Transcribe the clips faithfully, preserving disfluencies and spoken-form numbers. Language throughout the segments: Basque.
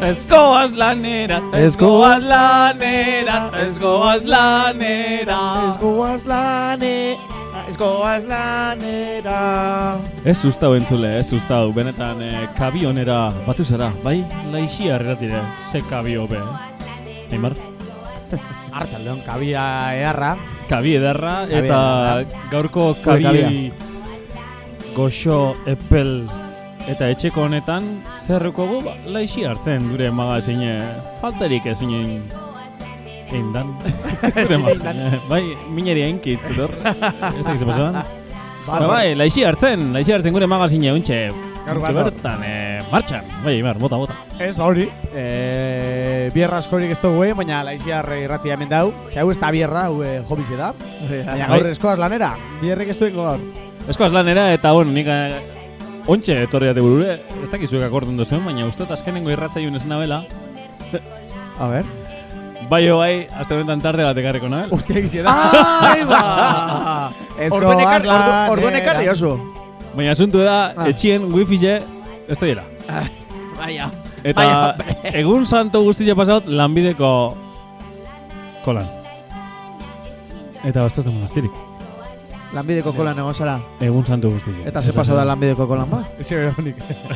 ta eskoaz lanera, ta eskoaz lanera, ta eskoaz lanera. Eskoaz lanera, eskoaz lanera. Ez sustau entzule, ez sustau, benetan eh, kabionera batu zara, bai? Laixia erratire, ze kabio be. Neymar? Artzaldeon, kabia edarra. Kabi edarra, eta gaurko kabi goxo epel eta etxeko honetan zerrukogu ba, laixi hartzen gure magazine faltarik ezinen eindan. Bai, mineri einkitz, etor? Ez da gizapasoan? Ba, bai, laixi hartzen, laixi hartzen gure magazine untxe. Untxe bertan, eh, martxan. Bai, Imar, bota, bota. Ez, ba hori. Eh, bierra askorik ez dugu, eh, baina laixiar irratia hemen dau. Hau ez da bierra, hau eh, hobize da. Baina gaur eskoaz lanera, bierrek ez duengo gaur. Eskoaz lanera, eta bon, nik eh, ontxe etorri date burure. Ez dakizuek akordun duzuen, baina uste azkenengo irratzaiun ez nabela. A ver. Bai, bai, azte honetan tarde bat ekarriko nabel. Ostia, gizi da. Ai, ba! Orduen ekarri oso. Baina asuntu da, ah. etxien wifi-ze ez toiela. Baina. Eta egun santo guztize pasaut lanbideko kolan. Eta bastaz da monastirik. Lanbideko kolan egon zara. Egun santo guztize. Eta ze pasau da lanbideko kolan ba? Eze honik.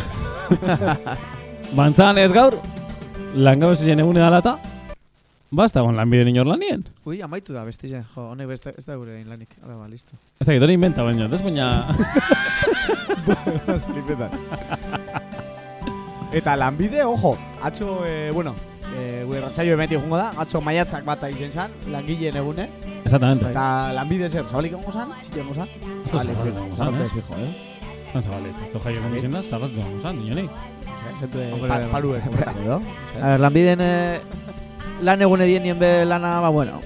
Bantzan ez gaur, langabezien egune dalata, basta egon lanbide inor lanien. Ui, amaitu da bestizen. Jo, honek beste, ez da gure lanik. Hala ba, listo. Ez da gitori inventa baina, ez baina... Eta lanbide, ojo, atxo, eh, bueno, eh, gure ratzaio emeti jungo da, atxo maiatzak bat izen zan, langileen egune. Exactamente. Eta lanbide zer, zabalik egongo zan, txiki egongo zan? Esto es zabalik egongo zan, eh? Fijo, eh? Zan zabalik, atzo jaio egongo zin da, zabalik egongo zan, nioni. Paruek, horretako, no? A ver, lanbiden lan egune dien nien be lana, ba, bueno.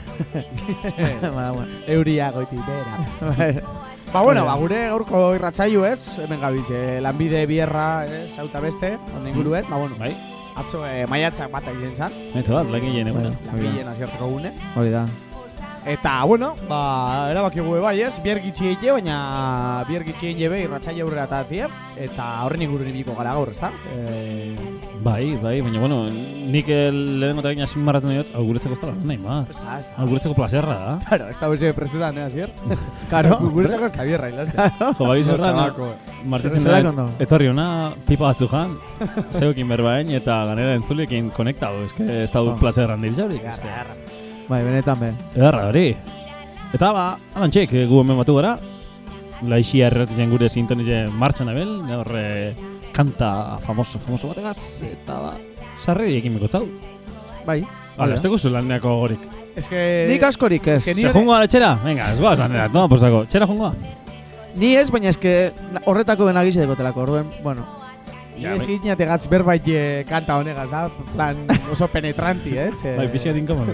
Ba, bueno. Euria goiti, bera. Ba, bueno, ba, gure gaurko irratsaio ez, hemen gabiz, eh, lanbide bierra, ez, auta beste, honen guruet, ba, bueno, bai. Atzo eh, maiatzak bat egin zan. Maitza bat, langileen eguna. Langileen azierteko gune. Hori da. Eta, bueno, ba, erabaki gue bai ez, bier gitxi eite, baina bier gitxi egin jebe irratsaio aurrera atatie, eta horren ingurun ibiko gara gaur, ezta? E... Bai, bai, baina, bueno, nik lehenengo tarekin asin marratu nahi dut, hau guretzeko ez da lan, nahi ma. Ez da, ez da. Hau guretzeko plazerra da. Claro, ez da beze prestetan, eh, azier? Claro, guretzeko ez da bierra, hilazte. Jo, bai, zerra, martetzen da, etorri hona, pipa batzu jan, zeukin berbain, eta ganera entzulekin konektau, ez que ez da plazerran dira jaurik. Bai, benetan be. Edarra hori. Eta ba, alan txek, gu hemen batu gara. Laixia erratitzen gure sintonize martxan abel, gaur kanta famoso, famoso bategaz, eta ba, sarri ekin mekot zau. Bai. Hala, ez tegu zu laneako gorik. Ez que... Nik askorik ez. Se jungoa la txera? Venga, ez goaz lanera, toma posako. Txera jungoa? Ni ez, baina ez que horretako benagize dekotelako, orduen, bueno. Ja, ez gitina tegatz berbait kanta honegaz, da? Plan oso penetranti, ez? Bai, pixkat inkomodo.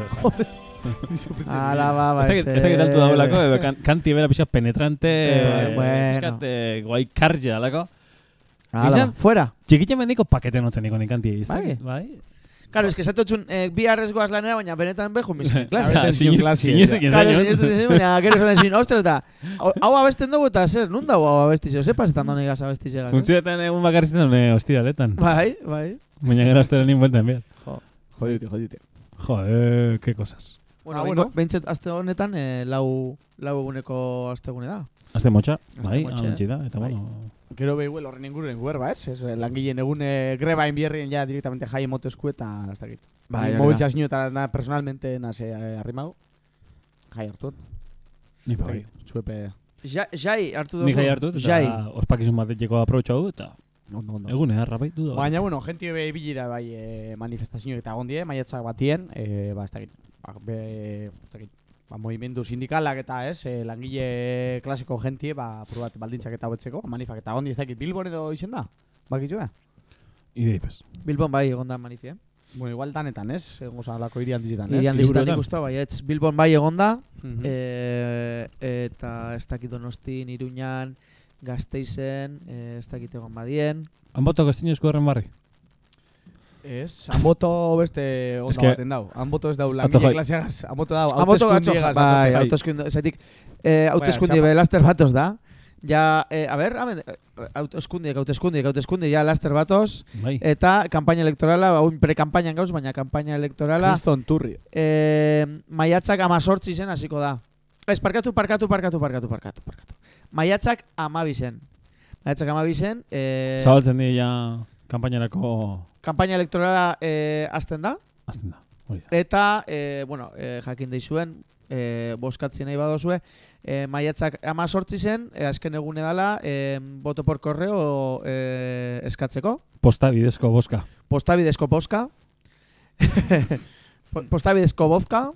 Ala, ba, ba, ez da gitaltu dagoelako, edo kanti bera pixkat penetrante, pixkat guai karja dalako. Ala, fuera. Txikitxe mendiko pakete notzen niko nik kanti egizte. Bai. Bai. Claro, es que zatotxun eh, bi arrezgoaz lanera, baina benetan behu mizkin klase. Siniztekin zaino. Claro, siniztekin, baina gero zaten zin, ostras, eta hau abesten dugu eta zer, nun dago hau abestize, ose pasetan doni gaz abestize gaz. Funtzioetan egun bakarrizten dune hostiraletan. Bai, bai. Baina gero aztera nien bueltan behar. Jo, jodite, jodite. Jo, eh, qué cosas. Bueno, bueno. Behintzet azte honetan, eh, lau, lau eguneko azte egune da. Azte motxa, bai, alantzi da, eta bai. bueno... Gero behi huel horren ingururen guerba, ez? Ez langileen egune greba inbierrien ja directamente jai emotezku eta ez dakit. Bai, mobiltza zinu eta na, personalmente nase eh, arrimago. Jai hartuot. Ni bai. Zuepe... Ja, jai hartu dugu. Ni jai hartuot, eta ospakizun batetxeko aprotxo hau, eta... Ondo, ondo. Egune harra bai, duda. Baina, bueno, gente be bilira bai eh, manifestazio eta gondie, maiatzak batien, eh, ba, ez dakit. Ba, be, ez dakit. Ba, movimendu sindikalak eta ez, eh, langile klasiko gentie, ba, probat baldintzak eta hobetzeko, manifak eta gondi ez dakit, Bilbon edo izen da? Bakitxua? Idei, pues. Bilbon bai, egon da manifia. Bueno, igual danetan, ez? Egon zalako irian dizitan, ez? Irian dizitan ikustu, bai, ez Bilbon bai egon da, uh -huh. e, eta ez dakit Donostin, Iruñan, Gasteizen, e, ez dakit egon badien. Hanboto gaztinezko horren barri? Ez, hanboto beste onda que... baten dau. Hanboto ez dau langile klaseagaz. Hanboto dau, hauteskundiegaz. Bai, hauteskundiegaz. Zaitik, hauteskundi be laster batoz da. Ja, eh, a ber, amen, hauteskundiek, hauteskundiek, hauteskundiek, ja laster batoz, Bai. eta kampaina elektorala, haun pre-kampainan gauz, baina kampaina elektorala, Kriston turri. eh, maiatzak amazortzi zen hasiko da. Ez, parkatu, parkatu, parkatu, parkatu, parkatu, parkatu. Maiatzak amabi zen. Maiatzak amabi zen, eh, Zabaltzen di ja kampainarako kampaina elektorala eh, azten da, azten da. Hori da. eta, eh, bueno, eh, jakin deizuen, eh, boskatzen nahi badozue, eh, maiatzak amazortzi zen, eh, azken egune dala, eh, boto por correo eh, eskatzeko, Posta bidezko boska. postabidezko boska, Po- postabidezko bozka,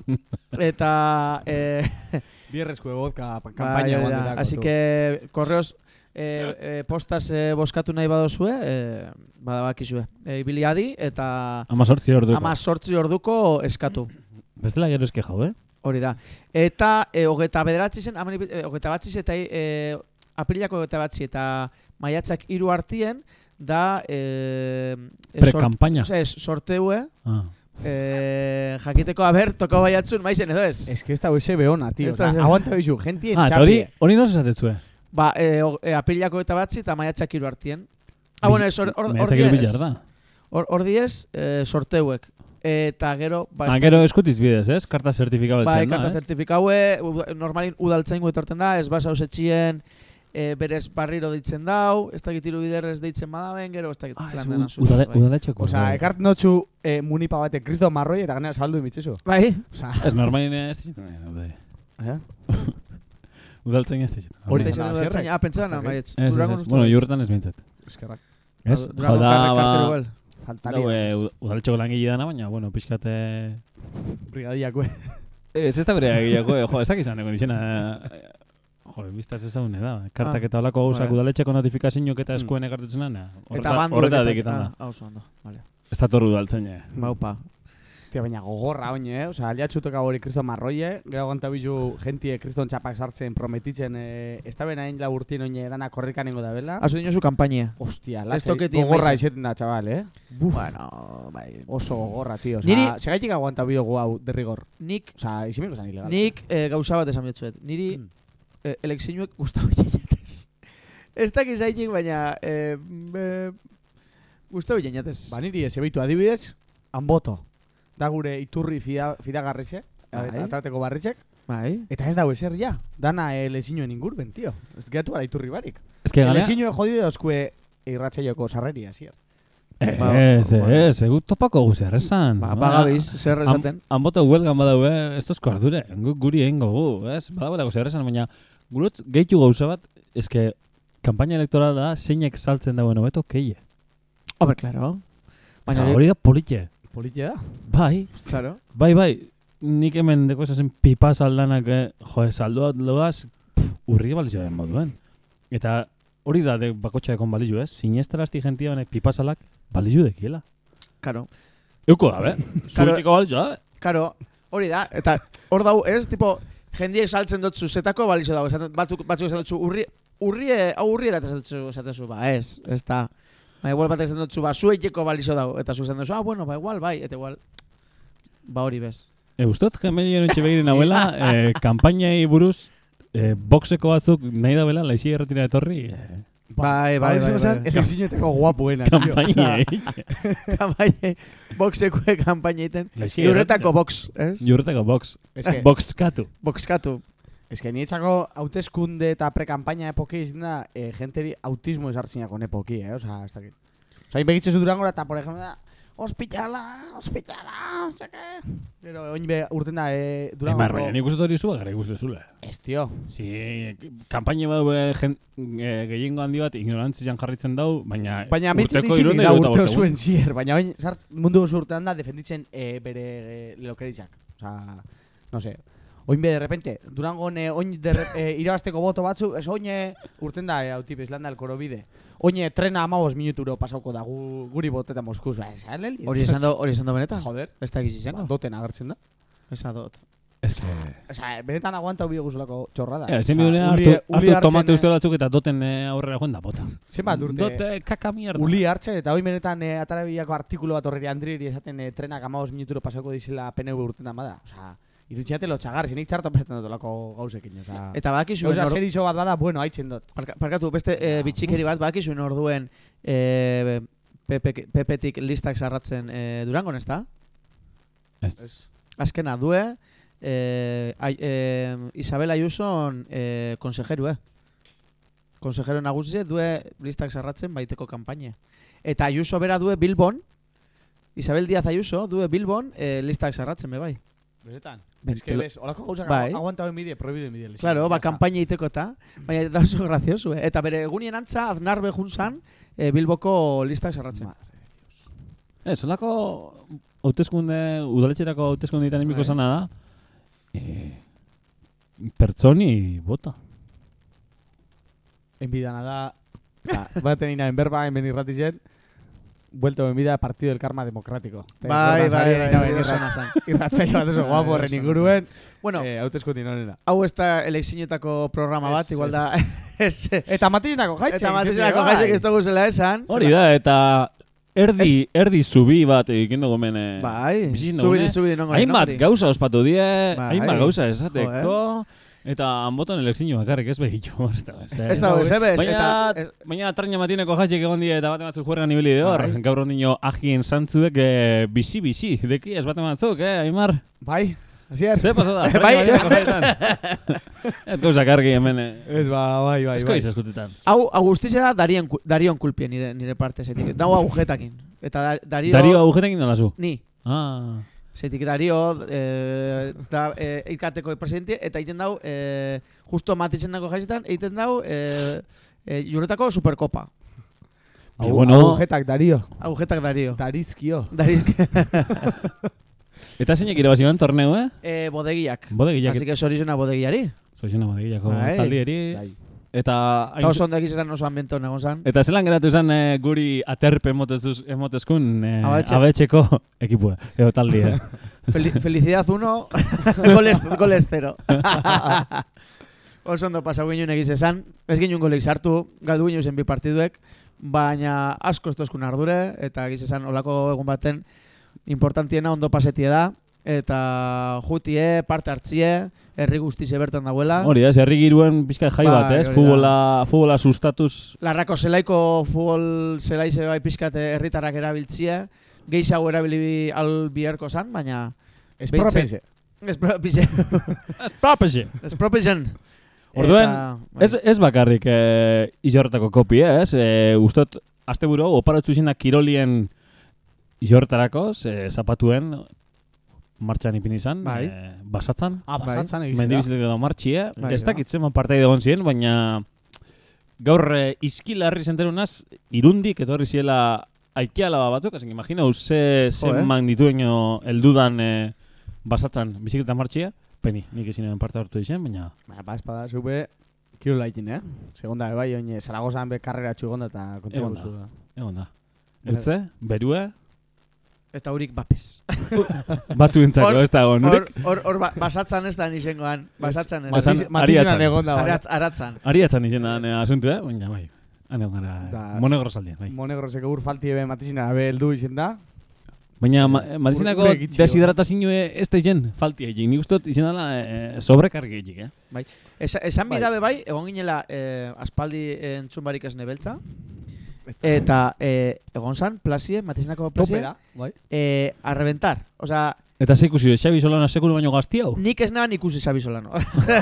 eta... Eh, Bierrezko egodka bai, kampaina hori da. guantetako. Así que, correos, eh, eh, postas eh, boskatu nahi badozue, eh, badabakizue. Eh, ibili adi, eta Amazortzi orduko. amazortzi orduko eskatu. Bestela gero eske jau, eh? Hori da. Eta eh, hogeta bederatzi zen, amen, eh, hogeta batzi eta eh, aprilako hogeta batzi eta maiatzak hiru artien da eh, Pre-kampaina. sort, ez, sorteue Ah. eh, jakiteko aber toko baiatzun maizen edo ez? Es que esta huese beona, tío. Esta O sea, huese- aguanta bizu, gentien Ah, eta hori, txapie. hori no esatetzue. Ba, eh, o- eh, aprilako hogeta batzi eta maiatzak hiru artien. Ah, bueno, ez, hor- hor hor Mehatzak hiru diez. billar da. Hor hor diez eh, sorteuek. Eta gero... Ba, Ah, ez gero dakit- eskutiz bidez, ez? Karta zertifikatu Bai, etzen da, karta eh? zertifikaue, uda- normalin udaltzaingo etorten da, ez basa etxien e, berez barriro deitzen dau, ez dakit hiru biderrez deitzen badaben, gero ez dakit Ah, zelan ez dena u- zuz, udale- bai. udaletxeko. O sea, bai. ekart notzu eh, munipa bate Kristo marroi eta ganera saldu imitzizu. Bai, O sea, Ez normalin ez dizitzen. eh? Udaltzen ez dizitzen. hori Hori da da, izan zerrek. dut, ah, pentsa dana, Ez baietz. Ez, ez, Durangon ez. uste Bueno, baietz. jurretan ez bintzat. Eskerrak. Ez? Durangon Joda, karre- ba- kartero igual. Faltaria. Daue, udaletxeko langile dana, baina, bueno, pixkate... Brigadiakue. Ez ez da bere egiako, jo, ez dakizan egon izena... eh, Jo, biztaz ezagune da. Kartak Ah, eta olako gauzak vale. udaletxeko notifikazioak eta Mm. eskuen ekartutzen da. Eta banduek Horreta eta... dikitan da. Ah, oso ondo, vale. Ez da torru udaltzen, eh. Baupa. Tia, baina gogorra oin, eh? O sea, aliatxutoka hori Kristo marroie, gero aguanta bizu gentie Kriston txapak sartzen prometitzen, eh, ez da bena hain laburtien oin dana korrikanengo da bela. Azu dinozu kampainia. Hostia, Ez lasai, toketien gogorra maizen. izeten da, chaval, eh? Bueno, bai. Oso gogorra, tío. O Niri- sea, segaitik aguanta biogu hau derrigor. Nik, O sea, izimiko zan ilegal. nik eh, gauza bat esan biotzuet. Niri Mm. eh, elekzioek gustau biteinatez. Ez dakiz haitik, baina eh, eh, gustau biteinatez. Ba, niri ez ebeitu adibidez, anboto. Da gure iturri fida, fidagarrixe, Bai. atrateko barritzek. Bai. Eta ez dago eser ja. Dana elezinuen ingurben, tío. Ez gehiatu gara iturri barik. Ez que galea... Elezinuen jodido euskue irratxaioko sarreri, asier. Ba, Ez, bueno. ez, egu topako guzi arrezan. Ba, bagabiz, zer esaten. Han boto huelgan badau, eh, ez tozko ardure, gu- guri egin gogu, ez? Badagoela guzi arrezan, baina gurut gehitu gauza bat, eske, kampaina elektorala da, zeinek saltzen dagoen hobeto keie. Hombre, claro. Baina, Eta hori da politxe. Politia da. bai, claro. Bai, bai, nik hemen deko esazen pipa saldanak, eh, jo, saldoat loaz, urri balizio den moduen. Eta hori da de bakotxa ekon balizu, ez? Sinesterazti gentia honek pipa salak balizu dekiela. Claro. Euko da, be? Claro. Zuritiko balizu da, Claro, hori da. Eta hor dau, ez, tipo, jendiek saltzen dutzu zetako balizo dago. Esaten, batzuk, batzuk esaten dutzu, urri, urrie, hau urrie da esaten zu, ba, ez, ez da. Ba, igual bat esaten dutzu, ba, zueteko balizo dago. Eta zu esaten dutzu, ah, bueno, ba, igual, bai, eta igual, ba, hori bez. E, ustot, gemelien etxe begirin abuela, eh, kampainai buruz, eh, boxeko batzuk nahi da bela, laixi erretira etorri, eh, Bai, bai, bai, bai. Elezineteko guapuena, tío. kampainai. Kampaine, boxekue kampaina egiten. Laixi Iurretako box, ez? Jurretako box. Es que, Boxkatu. Boxkatu. es que nietzako hauteskunde eta prekampaina epoki izan da, eh, genteri autismo esartzinako epoki, eh? Osa, ez dakit. Osa, inbegitze zu Durangora eta, por ejemplo, da, hospitala, hospitala, no sé qué. Pero oin be urten da, eh, Ema, baina Durangoko... nik uste hori zua, gara ikustu zula. Ez, tío. Si, kampaina badu eh, gen, eh, gehiengo handi bat ignorantzian jarritzen dau, baina, Baina mitzi urteko dizik irunde da eta urteo bost zuen egun. zier, baina oin zart mundu oso urtean da defenditzen eh, bere eh, lokerizak. Osa, no sé. Oin be, de repente, Durangon eh, oin de, eh, irabazteko boto batzu, ez oin eh, urten da, eh, autip Islanda elkoro bide. Oin eh, trena amabos minuturo pasauko da gu, guri botetan Moskuz. Ba, ez, aleli. Hori esan do, hori esan do benetan? Joder. Ez da egiz izango? Doten agertzen da. Esa dot. Ez que... Osa, benetan aguanta ubio guzulako txorrada. Ja, ezin Osea, bidunea uli- hartu, uli hartu hartzen, tomate eh, uste batzuk eta doten eh, aurrera joan da bota. Zenbat urte? Dote kaka mierda. Uli hartzen, eta hoi benetan eh, atarabiako artikulu bat horreri Andriri esaten eh, trenak amabos minuturo pasauko dizela P N V urtetan bada. Osa, irutxiate lotxagar, zinik txarto presten dut olako gauzekin. Oza, Eta badakizuen gauza or- serizo bat bada, bueno, haitzen dut. Parka- Parkatu, beste eh, bitxikeri bat, badakizuen orduen eh, Pepe- Pepetik listak sarratzen eh, Durangon, ez da? Ez. Azkena, due eh, ai, eh, Isabel Ayuson eh, konsejeru, eh? Konsejero nagusie due listak sarratzen baiteko kanpaine. Eta Ayuso bera due Bilbon, Isabel Díaz Ayuso due Bilbon eh, listak sarratzen, be bai. Beretan. Ben, Ez que te lo- bez, olako gauzak Bai. aguanta ben bide, prohibido en bide. Claro, ba, kanpaina iteko eta, baina da oso graziosu, eh? Eta bere egunien antza, Aznar behun zan, eh, Bilboko listak sarratzen. Ez, solako hauteskunde, udaletxerako hauteskundeetan imiko Bai. zana da, eh, pertsoni bota. Enbidana da, ba, baten ina en berba, en benirratizen, vuelto en vida Partido del Karma Democrático. Bai, bai, bai, bai, oso ona zan. Irratzaio bat oso Bai, guapo oso horren ona inguruen, Bueno, eh, hauteskundin honena. hau ez da elekzinetako programa bat, Ez, igual da, ez, Eta matizenako jaizek. eta matizenako jaizek ez dugu zela esan. Hori da, eta erdi, erdi zubi bat egin dugu hemen. eh, Bai, bizi zubiri, nogune. zubiri, nongo. Hainbat gauza ospatu die, Bai. hainbat gauza esateko, eta hanbotan elekzio bakarrik ez behitu. Ez da, ez, Ez da, ez, ez, Baina, eta... ez- baina traina matineko jaixek egon die eta bate batzuk juergan ibili de hor. Bai. Gaur ondino agien zantzuek eh, bizi-bizi, deki ez bate batzuk, eh, Aimar? Bai, asier. Ze paso da? Bai. Traina matineko jaietan. Ez gauza kargi hemen, eh. Ez ba, bai, bai, Esko bai. izaskutetan. Hau, hau guztize da Darion, ku- Darion kulpie nire, nire parte zetik. Nau agujetakin. Eta da, Dario... Dario agujerekin dola zu. Ni. Ah. Zetik Dario, eh, da, eh, ikateko presidente, eta egiten dau, eh, justo matitzenako jaizetan, egiten dau, eh, eh, juretako superkopa. Baina, Hau, bueno, agujetak Dario. Agujetak Dario. Darizkio. Darizk. eta zeinek irabazi ban torneo, eh? eh, bodegiak. Bodegiak. Así que sorizona bodegiari. Soizena bodegiako Bai. taldieri. Bai. Eta... Eta oso ondo egiz esan oso ambiente honegon zan. Eta zelan geratu zen eh, guri aterpe emotezuz- emotezkun eh, Abetxe. abetxeko ekipua, edo taldi, eh? Fel felicidad uno, goles, goles cero. Oso ondo pasau ginen egiz esan. Ez ginen goleik sartu, galdu ginen zen bi partiduek, baina asko ez tozkun ardure, eta egiz esan olako egun baten importantiena ondo pasetie da, eta jutie, parte hartzie, herri guztize bertan dauela. Hori, ez, herri giruen pixka jai Bai, bat, ez? hori da. Futbola, futbola sustatuz... Larrako zelaiko futbol zelaize bai pizkate herritarrak erabiltzie, gehiago erabili al biherko zan, baina... Espropeze. Ez propize. Ez propese! Ez propizen. Orduen, Eta, Ez, ez bakarrik eh, izorretako kopi, ez? Eh, ustot, asteburu hau, oparatzu izin da kirolien izorretarako, ze zapatuen martxan ipin izan, Bai. eh, basatzan. Ah, basatzan egizera. Mendibizitek edo martxie, Bai, ez da. dakitzen man partai egon ziren, baina gaur eh, izkilarri zenterunaz, irundik etorri ziela aikiala batzuk, esan imagina, ze, ze Jo, eh? magnitueño eldudan eh, basatzan bizikleta martxia, peni, nik ezin parte hartu izen, baina... Baina, ba, espada, zube, kirola ikin, eh? Segunda, bai, oin, Zaragozan be karrera txugonda eta kontu Egon da. guzu da. Egon da. Bai. Eutze, berue, Eta hurik bapes. batzu entzako, Hor- ez da egon. Hor, Nurik, hor, hor ba- basatzan ez da nizengoan. Basatzan ez. Basan- Matiz- Matizenan ariatzan. egon da, bai. Aratz, aratzan. ariatzan izan da eh, asuntu, eh? Baina, bai. Han egon gara, Da, monegro saldian, bai. Monegroseko ur falti ebe matizena be heldu izen da. Baina, ma, madizinako ur- ure gitxi, deshidratazio ez da izen, falti egin. Nik ustot izan dela eh, sobrekargi egin, eh? Esa, esan Bai. bidabe bai, egon ginela eh, aspaldi entzun barik ez nebeltza. Eta eh, egon zan, plazie, matizenako plazie, Topera, bai. eh, a reventar. Osea, Eta ze ikusi, Xabi Solana sekulu baino gazti hau? nik ez neban ikusi Xabi Solano.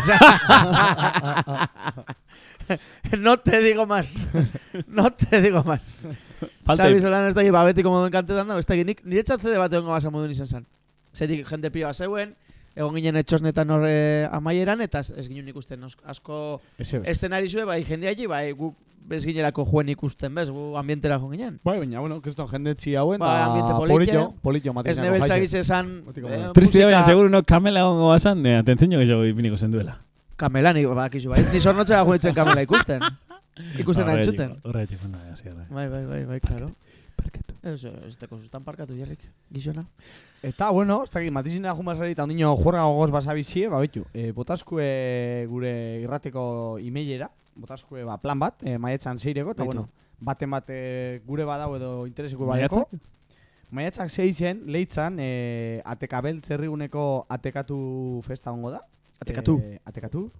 No te digo más. No te digo más. Falta- Xabi Solano ez da ba betiko moduen kantetan da, ez da nik niretzat zede bat egongo basa moduen izan zan. Zetik jende pioa zeuen, egon ginen etxosnetan hor eh, amaieran, eta ez, ez ginen ikusten os- asko Ese bez. estenarizue, bai jende allí, bai guk bez ginerako juen ikusten, bez, gu ambientera jo ginen. Bai, baina, bueno, keston jende txi hauen, Bai, da ambiente politxe. politxo, politxo Ez matizenako nebeltza jaize. gize esan... Botiko eh, modu. Tristia baina, musika- seguro no kamela gongo basan, eh, atentzio gehiago ipiniko zen duela. Kamela, ni bakizu, bai. Ni zornotzera junitzen kamela ikusten. Ikusten da entzuten. Horretik, bueno, hasi gara. Bai, bai, bai, bai, claro. Ez, ez teko sustan parkatu jarrik, gizona. Eta, bueno, ez dakit, matizena jumazari eta ondino juerga gogoz basabizie, ba, betu, e, botaskue gure irrateko emailera, botaskue ba, plan bat, e, maietzan zeireko, eta, Baitu. bueno, baten bat e, gure badau edo intereseko badeko. Maiatzak seizen, leitzan, e, atekabel zerriguneko atekatu festa ongo da. Atekatu. E, atekatu.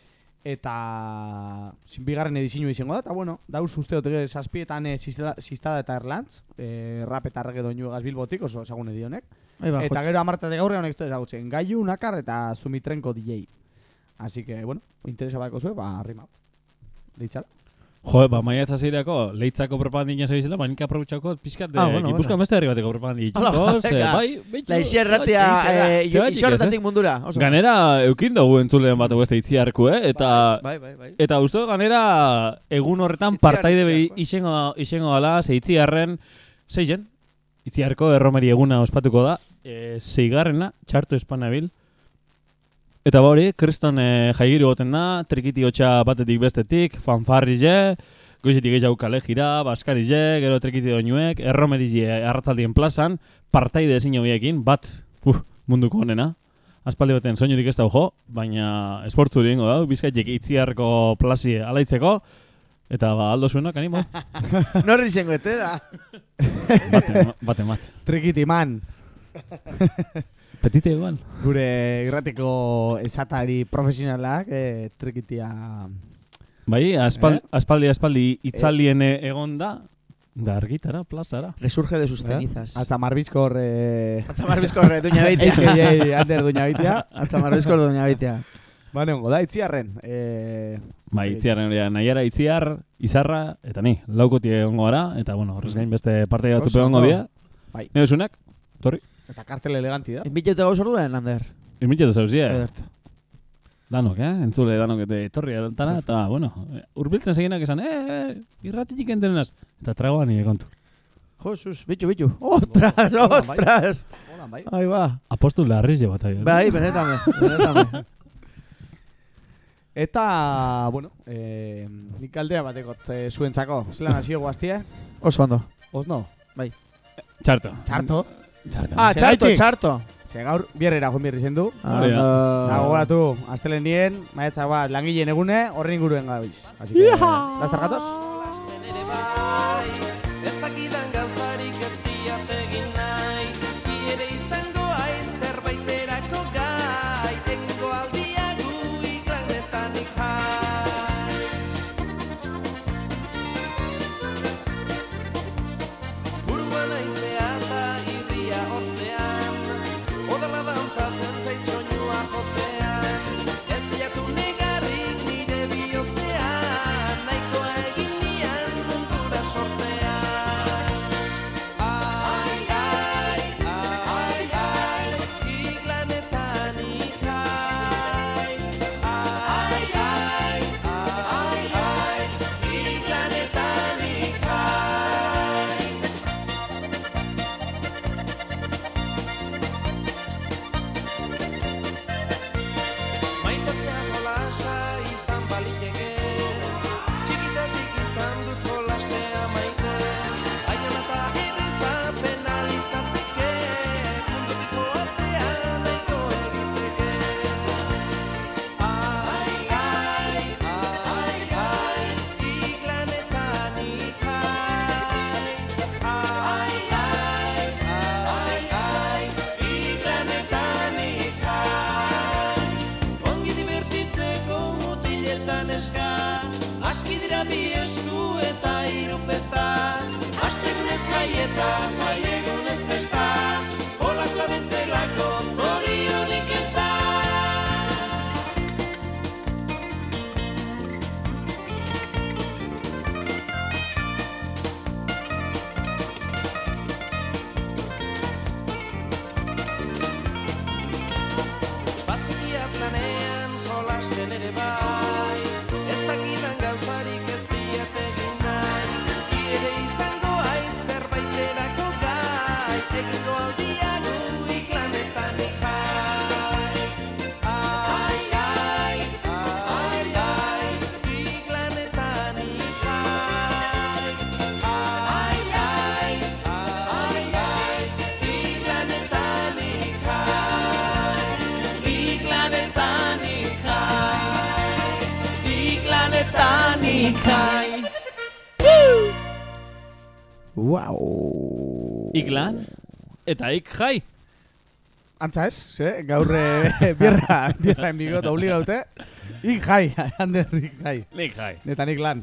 Eta bigarren edizinu izango da, eta bueno, dauz uste dut zazpietan e, Sistada eta Erlantz, e, rap eta reggae doinu egaz Bilbotik, oso ezagun edionek. Ba, Eta gero amartate gaurre honek ez ezagutzen, Gaiu, Nakar eta Sumitrenko D J. Así que, bueno, interesa bako zuen, ba, arrima. Leitzala. Jo, ba, maiatza zeirako, leitzako propagandina zabizela, ba, nik aprobetxako pizkat de Ah, bueno, Gipuzkoan bueno. beste herri bateko propagandina. Hala, Ze, venga. bai, betxo. Laixi erratia, eh, Zeratik ez, isorretatik ez? mundura. Oso. Ganera, eukin dugu entzuleen bat beste itziarku, eh? Eta, Bai, bai, bai. eta uste dut ganera, egun horretan Itziar, partaide behi itziar, izengo, izengo gala, ze itziarren, zeizen, itziarko erromeri eguna ospatuko da, e, zeigarrena, txarto espanabil. Eta ba hori, kriston e, jaigiru goten da, trikiti hotxa batetik bestetik, fanfarrize, goizetik gehiago kale jira, baskarize, gero trikiti doinuek, erromerize arratzaldien plazan, partaide ezin hobiekin, bat uf, munduko honena. Aspaldi baten soinurik ez da jo, baina esportu egingo da, Bizkaitik itziarko plazie alaitzeko, eta ba, aldo zuenak, animo. Norri zengo ete da. Bate, bate mat. Trikiti man. Petite igual. Gure irratiko esatari profesionalak, e, trikitia... Bai, aspal, Eh? aspaldi, aspaldi itzalien e egon da, da argitara, plazara. Resurge de sus cenizas. Atzamar bizkor... E... Atzamar bizkorre, duña beitea. A K A Ander duña bitia. Atzamar bizkorre, duña beitea. Ba, neongo da, itziarren. E... Bai, itziarren hori, nahiara itziar, izarra, eta ni, laukoti egongo gara, eta bueno, horrez gain beste parte batzu Oso egongo ondo. dira. Bai. Nire zunak, torri. Eta kartel eleganti da. Inbitete gauz orduen, Ander. Inbitatu zauzie. Edert. Danok, eh? Entzule danok eta etorri erantara, eta, bueno, urbiltzen seginak esan, eh, eh, irratitik entenenaz. Eta tragoan nire kontu. Josus, bitu, bitu. Ostras, ostras. Hola, bai. Ahí va. Apostu larriz jo bat ahi. Bai, benetame, benetame. Eta, bueno, eh, nik aldea batekot eh, zuentzako. Zelan hasi guaztie? Oso ondo. Osno? Txarto. Txarto. Txarto. Ah, txarto, Zergatik? txarto. Ze gaur, bierrera joan bierri zendu. Hori da. Nago goratu, astelen nien, maiatzak bat, langileen egune, horren inguruen gabiz. Así que, lastar gatoz? Lasten ere bai, ez dakidan gauzarik ez diat egin nahi, Ni ere izango aiz zerbaiterako gai, Egingo aldia gu iklangetanik jai. Buruan aizea eta irria hortzean, Odala dantzatzen zait soinua jotzean, Ez bilatu negarrik nire bihotzean, Nahikoa egin nian mundura sortzean. Ai, ai, ai, ai, Iglanetan ikai. Ai, ai, ai, ai, Iglanetan ikai. Maitatzea jolasa izan baliteke, Txikitatik izan dut jolastea maite, Baina eta irrizapen alitzateke, Mundutik joatea nahiko egiteke. Ai, ai, ai, ai, Iglanetan ikai. Ai, ai, ai, ai, Iglanetan ikai. Ongi divertitzeko mutiletan eska, Aski dira bi esku eta hiru pesta, Astegunez jaieta, jaiegunez festa, Jolasa bezalako zorionik ez da. Bazkiat lanean jolasten ere bai, Ez dakidan gauzarik ez diat egin nahi, Ni ere izango aiz zerbaiterako gai, Egingo aldia gu iklanetan jai. Ai, ai, ai, ai, Iglanetan jai. Ai, ai, ai, ai, Iglanetan jai. Iglanetan jai. Iglanetan jai. Wow. Ik lan, eta ik jai. Antza ez, ze? Gaur eh, bierra, bierra enbigot obligaute. Ik jai, Ander ik jai. Nik jai. Eta nik lan.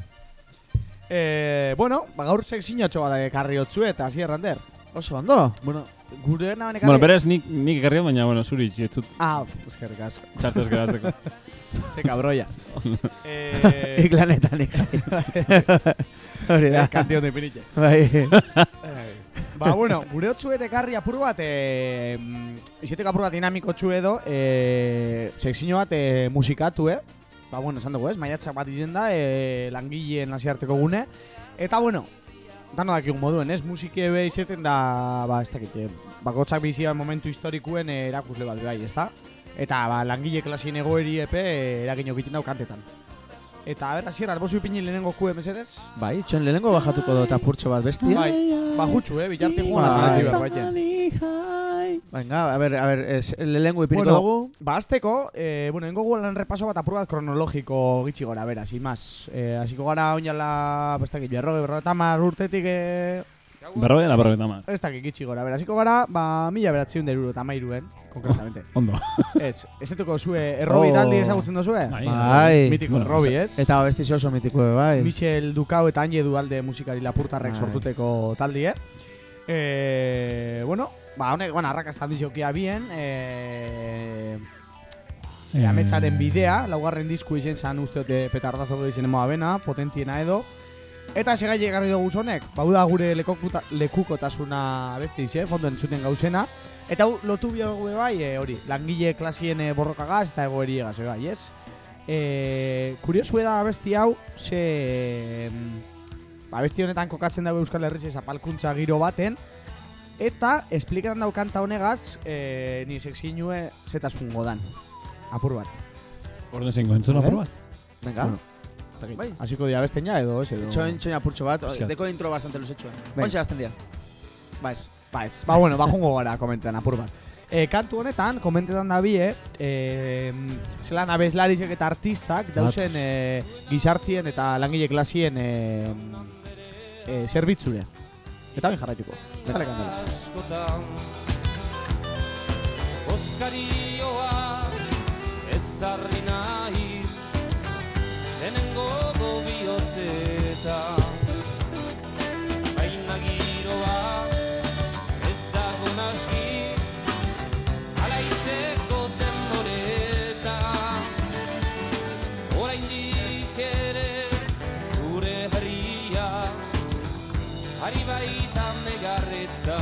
Eh, bueno, ba, gaur sekzinatxo gara ekarri otzu eta hasi errander. Oso ondo. Bueno, gure naben ekarri... Bueno, berez nik, nik ekarri, baina, bueno, zuri itxetzut Ah, eskerrik asko. txartez geratzeko. Ze cabroia. eh, Ik lanetan ik Hori da. Kantion de pinitxe. Bai. Ba, bueno, gure otzuet ekarri apur bat, e, izeteko apur bat dinamiko txu edo, e, sekzino bat e, musikatu, eh? Ba, bueno, esan dugu, ez? Maiatzak bat izen da, e, langileen naziarteko gune. Eta, bueno, dano dakigun moduen, ez? Musike be izeten da, ba, ez dakit, e, bakotzak bizian momentu historikuen e, erakusle bat bai, ez da? Eta, ba, langile klasien egoeri epe e, eragin okiten dau kantetan. Eta, a ber, asierra, albozu ipini lehenengo kue, mesedez? Bai, txon lehenengo bajatuko dut apurtxo bat bestia. Bai, ba, jutxu, eh? Bilartik Bai. guan berbaiten. Venga, a ver, a ver, es, lehenengo ipiniko Bueno, dugu. ba, azteko, eh, bueno, ingo guan repaso bat apur bat kronologiko gitxi gora, bera, sin más. Eh, hasiko gara oinala, ez dakit, berroge, berroge tamar urtetik, eh, Berroge la berroge tamar. ez dakit gitxi gora, bera, hasiko gara, ba, mila beratzen deruro eta mairuen, konkretamente. Ondo. Ez, ezetuko zue, errobi Oh. taldi ezagutzen dozue? Bai. Bai. Mitiko Bueno, errobi, ez? Eta besti oso mitiko bai. Michel Dukau eta Anje Dualde musikari lapurtarrek Bai. sortuteko taldi, eh? Eh, bueno, ba, honek, bueno, arrakastan dizokia bien, eh, e, ametsaren bidea, laugarren disku izen zan usteote petardazo izen emoa bena, potentiena edo. Eta segai egarri dugu zonek, bau da gure lekokuta, lekukotasuna beste ize, fondo entzuten gauzena. Eta hau lotu biogu bai, e, hori, langile klasien e, borrokagaz eta egoeri egaz, bai, ez? E, kuriosu da abesti hau, ze... Ba, abesti honetan kokatzen dago Euskal Herriz zapalkuntza giro baten, eta espliketan dau kanta honegaz, e, ni sekzinue zetasungo dan. Apur bat. Orden zeingo entzuna Vale. probat. Venga. Bueno. Bai. Hasiko dira besten ja edo ez edo. Txoin, txoin apurtxo bat. Eskat. Deko intro bastante luzetxoa. Bai. Ontsa gazten dira. Ba ez. Ba ez, ba bueno, ba jongo gara komentetan apur bat. E, kantu honetan, komentetan da bie, e, zelan abeslarizek eta artistak dauzen e, gizartien eta langile klasien e, e, zerbitzure. Eta ben jarraituko. Dale kantala. askotan Oskarioa ezarri nahi Lehenengo bihotzetan Baina giroa ez dago naski Ala izeko denboretan Oraindik ere gure herria Ari baita negarreta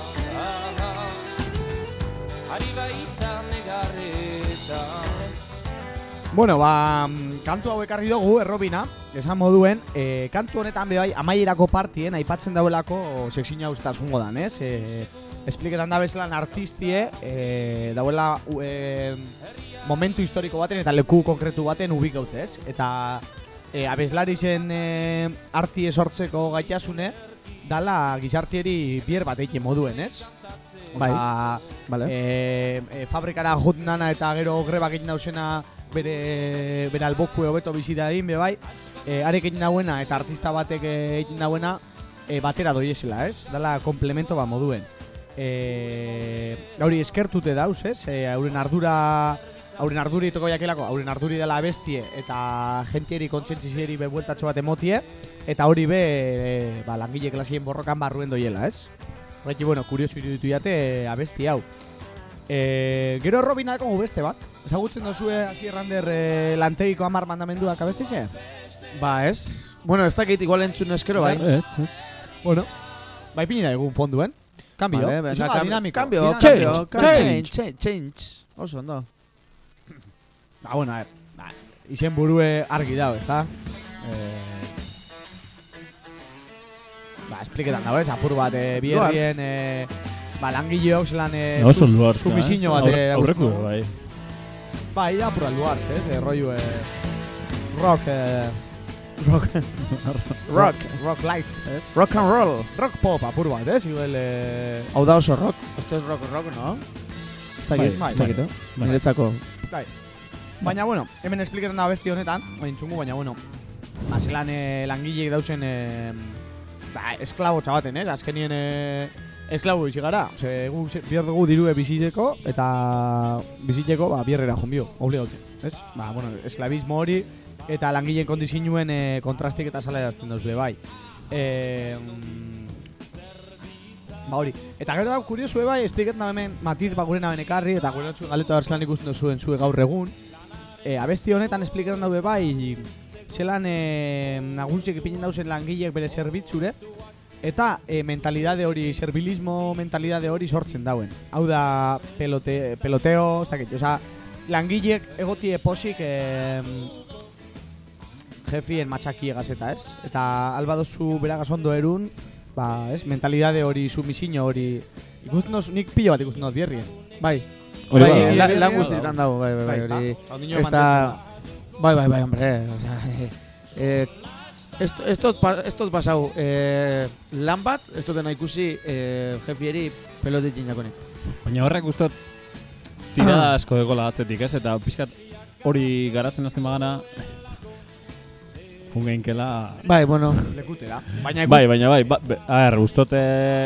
Ari baita negarreta Bueno, ba, kantu hau ekarri dugu, errobina, esan moduen, e, kantu honetan be bai amaierako partien aipatzen dauelako sekzina ustasungo dan, ez? E, espliketan da bezalan artistie, e, dauela e, momentu historiko baten eta leku konkretu baten ubikaute, ez? Eta e, abeslarizen e, artie sortzeko gaitasune, dala gizartieri bier bat eiken moduen, ez? Bai. Osa, Vale. e, e, fabrikara jut nana eta gero greba egin dauzena bere, bere albokue hobeto bizi dadin, be bai, e, arek egin dauena eta artista batek egin dauena e, batera doiesela, ez? Dala komplemento bat moduen. E, gauri eskertute dauz, ez? E, hauren ardura hauren arduri toko jakelako, hauren arduri dela bestie eta jentieri kontsentzizieri bebueltatxo bat emotie eta hori be, e, ba, langile klasien borrokan barruen doiela, ez? Horreki, bueno, kuriosu iruditu jate e, abesti hau. E, gero Robinako beste bat. Ezagutzen dozue hasi errander e, lantegiko hamar mandamenduak abestize? Ba ez. Bueno, ez dakit igual entzun eskero, bai. Ez, ez. Bueno, bai pinina egun fonduen. Cambio, Vale, venga, izan da, cambio, dinamiko. cambio, Dinamiko. cambio, Change, change, change, change. Oso ondo. Ba, bueno, a ver. Ba, izen burue argi dago, ezta? Eh, ba, espliketan dago, ez? Apur bat, eh, bierrien, eh, ba, langileok zelan, eh, Oso luar. sumiziño bat, eh, Aurreku, guztu. bai. Bai, apur alduartz, ez? Eh, rollo, eh, rock, eh, Rock. Rock. rock light, ez? Rock and roll. Rock pop apur bat, ez? Igual, eh, Hau da oso rock. Esto es rock rock, no? Ez dakit, Bai, ez dakit, eh? bai. Niretzako. bai. Baina, bueno, hemen espliketan da besti honetan, oin txungu, baina, bueno, ba, zelan eh, langileek dauzen eh, ba, esklabo txabaten, ez? Azkenien eh, esklabo bizi gara. Ose, gu behar dugu dirue bizitzeko, eta bizitzeko, ba, bierrera jonbio, obligaute, ez? Ba, bueno, esklabismo hori, eta langileen kondizinuen eh, kontrastik eta salerazten dauz be, bai. Eh, Ba hori, eta gero da, kuriosu bai, espliket da hemen Matiz ba gure naben ekarri, eta gure natxuen galeta berzelan ikusten duzuen zue gaur egun. E, abesti honetan espliketan daube bai, zelan e, nagusiek ipinen dauzen langileek bere zerbitzure, eta e, mentalidade hori, servilismo mentalidade hori sortzen dauen. Hau da, pelote, peloteo, ez dakit, oza, langileek egotie posik e, jefien matxakiegaz eta ez, eta albadozu beragaz ondo erun, ba, ez, mentalidade hori, sumisiño hori, ikusten doz, nik pilo bat ikusten doz bierrien. Bai, Hori bai, bai, la- bai, lan bai, guztietan dago, bai, bai, bai, hori. Bai, Esta, bai, bai, bai, hombre, o sea, eh, esto, esto, esto pasau, eh, lan bat, esto dena ikusi, eh, jefieri pelotik jinakonik. Baina horrek guztot tirada asko dekola atzetik, ez? Eta pixkat hori garatzen hasten bagana Fungeinkela... Bai, bueno, lekutera. Baina Bai, baina bai, ba, be, a ver, gustote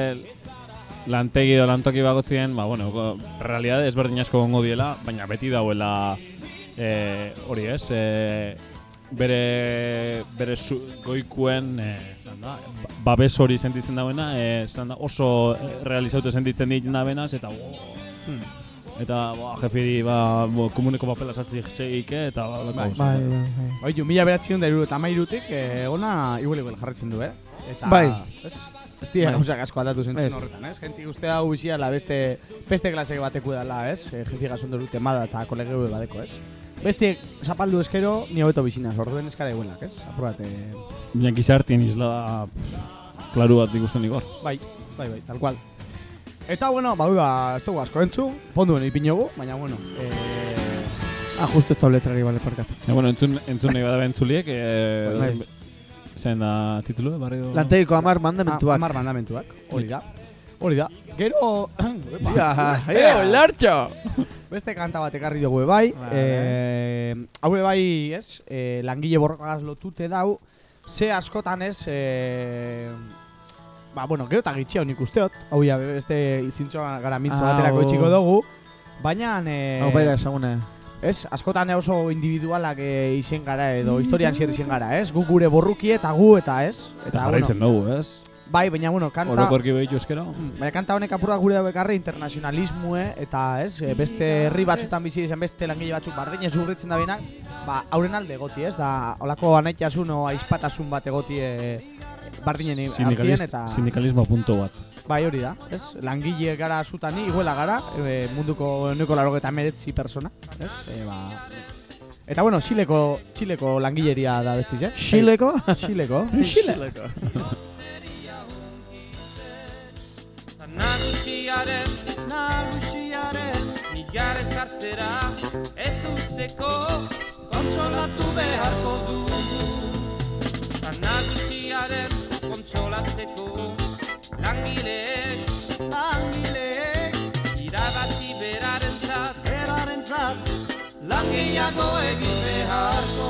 lantegi edo lantoki bagotzien, ba, bueno, go- realidade ezberdin asko gongo diela, baina beti dauela eh, hori ez, eh, bere, bere zu, goikuen eh, zan da, ba- babes hori sentitzen dauena, eh, zan da, oso eh, realizaute sentitzen ditzen dabenaz, eta bo, hmm. Eta, ba, jefiri, ba, bo, komuneko papela satzik zeike, eta ba, Bai, bai, bai, bai. Oiu, mila beratzion da iru eta mairutik, eh, ona igual igual jarretzen du, eh? Eta, Bai. Ez, ez dira Bai. gauzak asko aldatu zentzen Ez. horretan, ez? Genti uste hau biziala beste, beste klasek bateku dela, ez? E, jefi gazondo dute mada eta kolegeu badeko, ez? Beste zapaldu eskero, ni hobeto bizinaz, orduen eskara eguenak, ez? Aprobat, eh, baina gizartien isla da, pff, klaru bat ikusten igor. bai, bai, bai, tal cual. Eta, bueno, bau da, ez dugu asko entzu, fonduen ipinogu, baina, bueno, eh, Ah, justo ez tabletrari, bale, parkat. Ja, bueno, entzun, entzun nahi bada entzuliek, eh, Bai. zein da titulu, barrio? Lantegiko amar mandamentuak. amar mandamentuak, hori da. Hori da. Gero, Ja, Eh, lartxo! beste kanta bat ekarri dugu bai. Vale. Eh, hau bai, ez, eh, langile borrokagaz lotute dau, ze askotan ez, eh, ba, bueno, gero eta gitxea honik usteot, hau ja, beste izintxoa gara mintzo Ah, baterako o- itxiko dugu, baina, eh, Hau bai da esagune. ez, askotan oso individualak eh, izen gara edo historian zer izen gara, ez, gu gure borruki eta gu eta ez, Eta jarraitzen dugu, ez? bai, baina, bueno, kanta... Orokorki behitu eskero. Mm, Baina kanta honek apurra gure dago ekarri internazionalismue eta ez, e, beste herri batzutan bizi izan beste langile batzuk bardinez urritzen da benak, ba, hauren alde egoti, ez, da, olako anaitasun o aizpatasun bat egoti e, bardinen artien Sindikalist, eta... Sindikalismo punto bat. Bai, hori da, ez, langile gara zutani, iguela gara, e, munduko euneko laurogeita hemeretzi persona, ez, e, ba... Eta, bueno, Xileko, Xileko langileria da bestiz, eh? Xileko? Xileko. Xileko. Nagusiaren, nagusiaren Migar ezartzera ez usteko Kontsolatu beharko du Ta nagusiaren kontsolatzeko Langileek, langileek Irabazi berarentzat, berarentzat Langileago egin beharko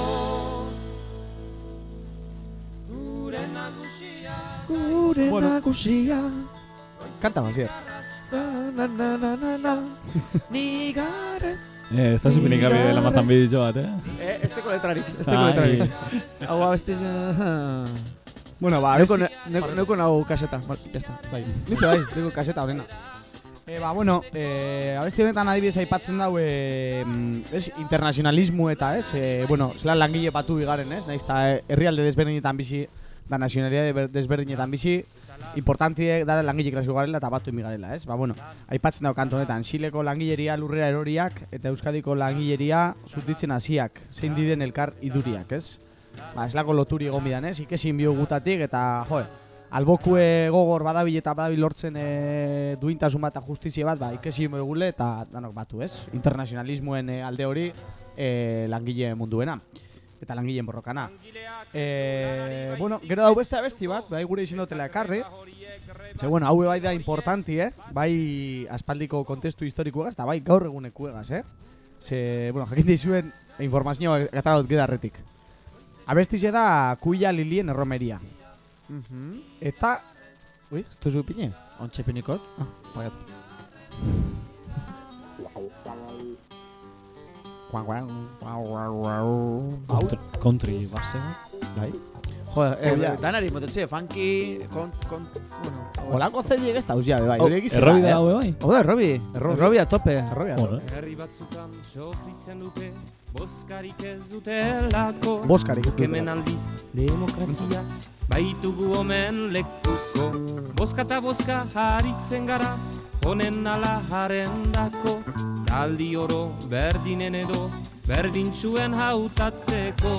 Gure nagusia Gure Bueno. nagusia. Kanta mazier. Na, na, na, na, na, na. Ni garez. Eh, ez da zupinik gabi dela mazan biditxo bat, eh? Eh, esteko letrarik, esteko Ai. letrarik. Hau abestiz... Bueno, ba, Neuko, abesti... ne- neuko, neuko nahu kaseta, Mal, ya está. Bai, nik bai, dugu kaseta horrena. E, ba, bueno, e, abesti honetan adibidez aipatzen dau, e, ez, internazionalismo eta, ez, e, bueno, zelan langile batu bigaren, ez, nahiz eta herrialde desberdinetan bizi, da nazionalitate desberdinetan bizi, importantiek dara langile klasiko garela eta batu emigarela, ez? Ba, bueno, aipatzen dau kanto honetan, Xileko langileria lurrera eroriak eta Euskadiko langileria zutitzen hasiak, zein diren elkar iduriak, ez? Ba, eslako loturi egon bidan, ez? Ikesin bio gutatik eta, joe, albokue gogor badabil eta badabil lortzen e, duintasun bat eta justizia bat, ba, ikesi egule eta danok batu, ez? Internazionalismoen e, alde hori e, langile munduena eta langileen borrokana. E, bueno, gero dau beste abesti bat, bai gure izin dutela ekarri. Ze, bueno, hau bai da importanti, eh? Bai aspaldiko kontestu historikoegaz, eta bai gaur egunekuegaz, eh? Ze, bueno, jakin dizuen informazioa gatara dut gedarretik. Abestize da Kuia Lilien erromeria. Mhm. Eta... Ui, ez duzu ipine? Ontxe pinikot. Ah, pagatu. Guau, guau, guau, guau, guau. Country, country base. Bai. Joder, eh, Oia. danari motetxe, funky, kon, kon, bueno. Olako zediek ez dauz jabe, bai. Oh, Horiek izan errobi da, da eh? haue bai? Oda, errobi. Errobi. Errobi a tope. Errobi da. Bueno. Herri batzutan sofritzen dute, boskarik ez dutelako. Boskarik ez dute. Hemen aldiz demokrazia, baitugu omen lekuko. Boska eta boska haritzen gara, honen ala harendako. Taldi oro berdinen edo, berdin zuen hautatzeko.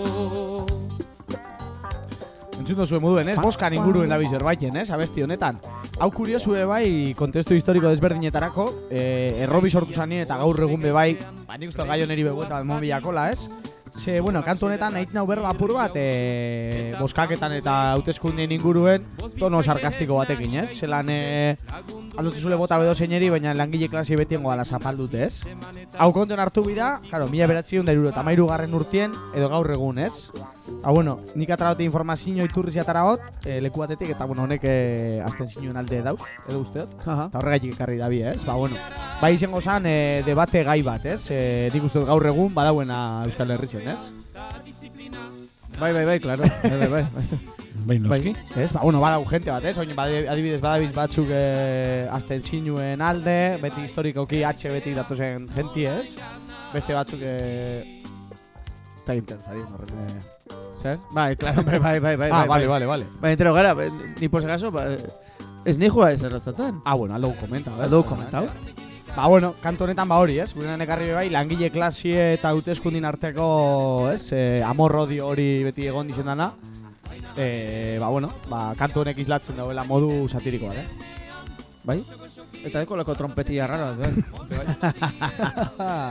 Entzun dozue moduen, ez? Boskan inguruen dabiz erbaiten, ez? Abesti honetan. Hau kuriosue bai, kontestu historiko desberdinetarako, eh, errobi sortu zanien eta gaur egun be bai, ba, nik uste gai honeri begueta mobilakola, ez? Ze, bueno, kantu honetan egiten nau berba apur bat, e, boskaketan eta hauteskundeen inguruen tono sarkastiko batekin, ez? Zelan, e, aldutze zule bota bedo zeineri, baina langile klasi betiengo gala zapaldute, ez? Hau konton hartu bida, karo, mila beratziun da iruro eta mairu garren urtien, edo gaur egun, ez? Ha, bueno, nik ataragote informazio iturriz ataragot, e, leku batetik, eta, bueno, honek e, azten zinuen alde dauz, edo usteot, eta horregaitik ekarri dabi, ez? Ba, bueno, bai izango zan, e, debate gai bat, ez? E, nik usteot gaur egun badauena Euskal Herritzen, ez? Bai, bai, bai, claro. Bai, bai, bai. Bai, noski. Ez, ba, bueno, badau gente bat, ez? Oin, bade, adibidez badabiz batzuk e, azten zinuen alde, beti historikoki H beti datozen genti, ez? Beste batzuk, e... eta interesari, horren... E... Zer? Bai, claro, bai, bai, bai, bai. Ah, bai, vale, vale, vale. Bai, entero gara, bai, ni por si acaso, ba, ez ni joa ez erraztatan. Ah, bueno, aldo komentau, ez? Aldo komentau. Ba, bueno, kantu honetan ba hori, ez? Gurean ekarri bai, langile klasie eta hauteskundin arteko, ez? E, amorrodio hori beti egon dizen dana. E, ba, bueno, ba, kantu honek islatzen dauela modu satirikoa, eh? Bai? Eta deko lako trompetia rara bat, bai.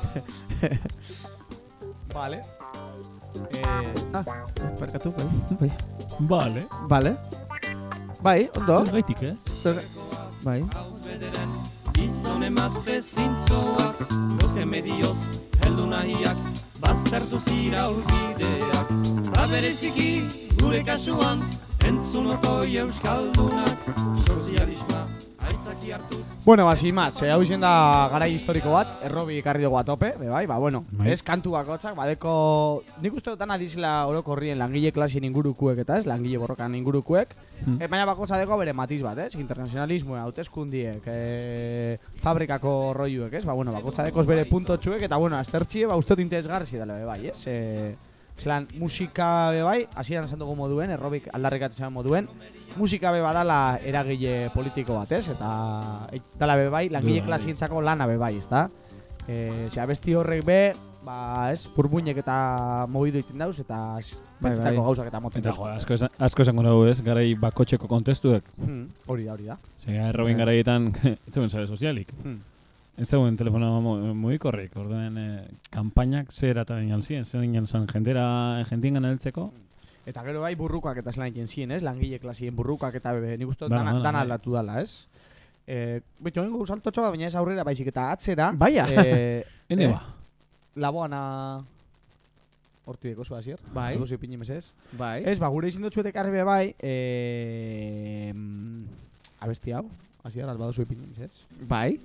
Vale. Eh, Ah, perkatu, bai. Bai. Vale. Vale. Bai, ondo. Zergaitik, eh? Zer... Bai. Gizon emazte zintzoak, bosken medioz heldu nahiak, baztertu zira urbideak. Ba bereziki gure kasuan, entzunotoi euskaldunak, sozialisma aitzaki hartuz. Bueno, ba, sin más, eh, hau izen da garai historiko bat, errobi ikarri dugu a tope, be bai, ba, bueno, Bai. ez kantu bakotzak, badeko, nik uste dutan adizela orokorrien langile klasien ingurukuek eta ez, langile borrokan ingurukuek, Hmm. e, baina bakotza deko bere matiz bat, ez, internazionalismoa, hauteskundiek, e, fabrikako rolluek, ez, ba, bueno, bakotza dekoz bere puntotxuek, eta, bueno, aztertxie, ba, uste dut interesgarri dela, be bai, ez, e, zelan, musika be bai, hasieran esan dugu moduen, errobik aldarrikatzen moduen, musika be badala eragile politiko bat, ez? Eta e, dala be bai, langile Bai. klasientzako lana be bai, ezta? Eh, ze abesti horrek be, ba, ez, purbuinek eta mobidu iten dauz eta Bai, pentsetako bai. gauzak eta moten Eta dauz. jo, asko, esan- asko esango dugu ez, garai bakotxeko kontestuek. Hmm, hori da, hori da. Zega, errobin garaietan, ez zegoen sare sozialik. Hmm. Ez zegoen telefono mu- mugikorrik, orduen eh, kampainak zer eta inalzien, zer inalzan jendera, jentien gana heltzeko. Eta gero bai burrukoak eta zelan egiten ziren, ez? Langile klasien burrukoak eta be, nik uste dut Dana, dana, dana, dana bai. aldatu dala, ez? Eh, Bitu, nengo saltotxo bat, baina ez aurrera baizik eta atzera. Baia. Eh, Hene eh, ba. Laboana... Horti deko zu hasier. Bai. Egozu ipini mesez. Bai. Ez, ba, gure izin dutxuetek arbe bai, eh, abesti hau, hasier, alba duzu ipini mesez. Bai.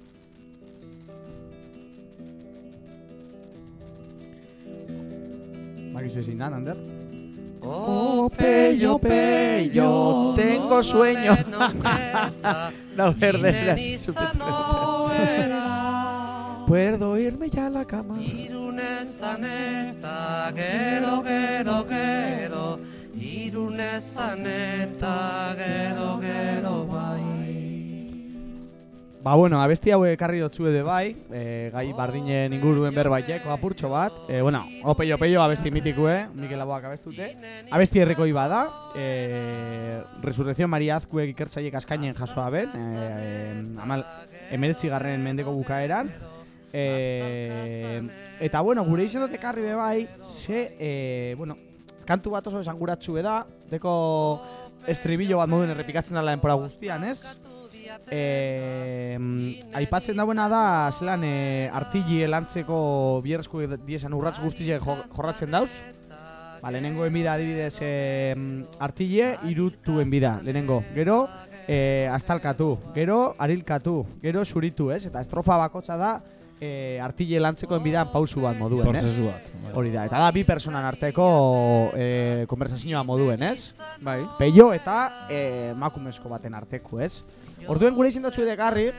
Bakizu ezin dan, Ander? Oh, pello, pello, tengo sueño. No perderás su Puedo irme ya a la cama. Irunezan eta gero, gero, gero, irunezan eta gero, gero bai. Ba, bueno, abesti hau ekarri dotzu de bai, e, gai bardinen inguruen berbaiteko apurtxo bat. E, bueno, opeio peio abesti mitikue, Mikel Laboak abestute. Abesti errekoi bada, e, Resurrección Maria Azkuek ikertzaiek askainen jasoa ben, e, amal, emeretzi garren mendeko bukaeran. E, eta, bueno, gure izan dut ekarri be bai, ze, e, bueno, kantu bat oso esanguratxue da, deko estribillo bat moduen errepikatzen dela denpora guztian, ez? Eh, aipatzen dauena da zelan eh, artili elantzeko bierrezko diesan urratz guztiak jo, jorratzen dauz ba, lehenengo enbida adibidez e, artille, irutu enbida, lehenengo. Gero, e, astalkatu, gero, arilkatu, gero, suritu, ez? Eta estrofa bakotza da, e, artille lantzeko enbidan pausu bat moduen, ez? Prozesu bat. Hori da, eta da bi personan arteko e, konversazioa moduen, ez? Bai. Peio eta e, emakumezko baten arteko, ez? Orduen gure izin dutxu edegarri,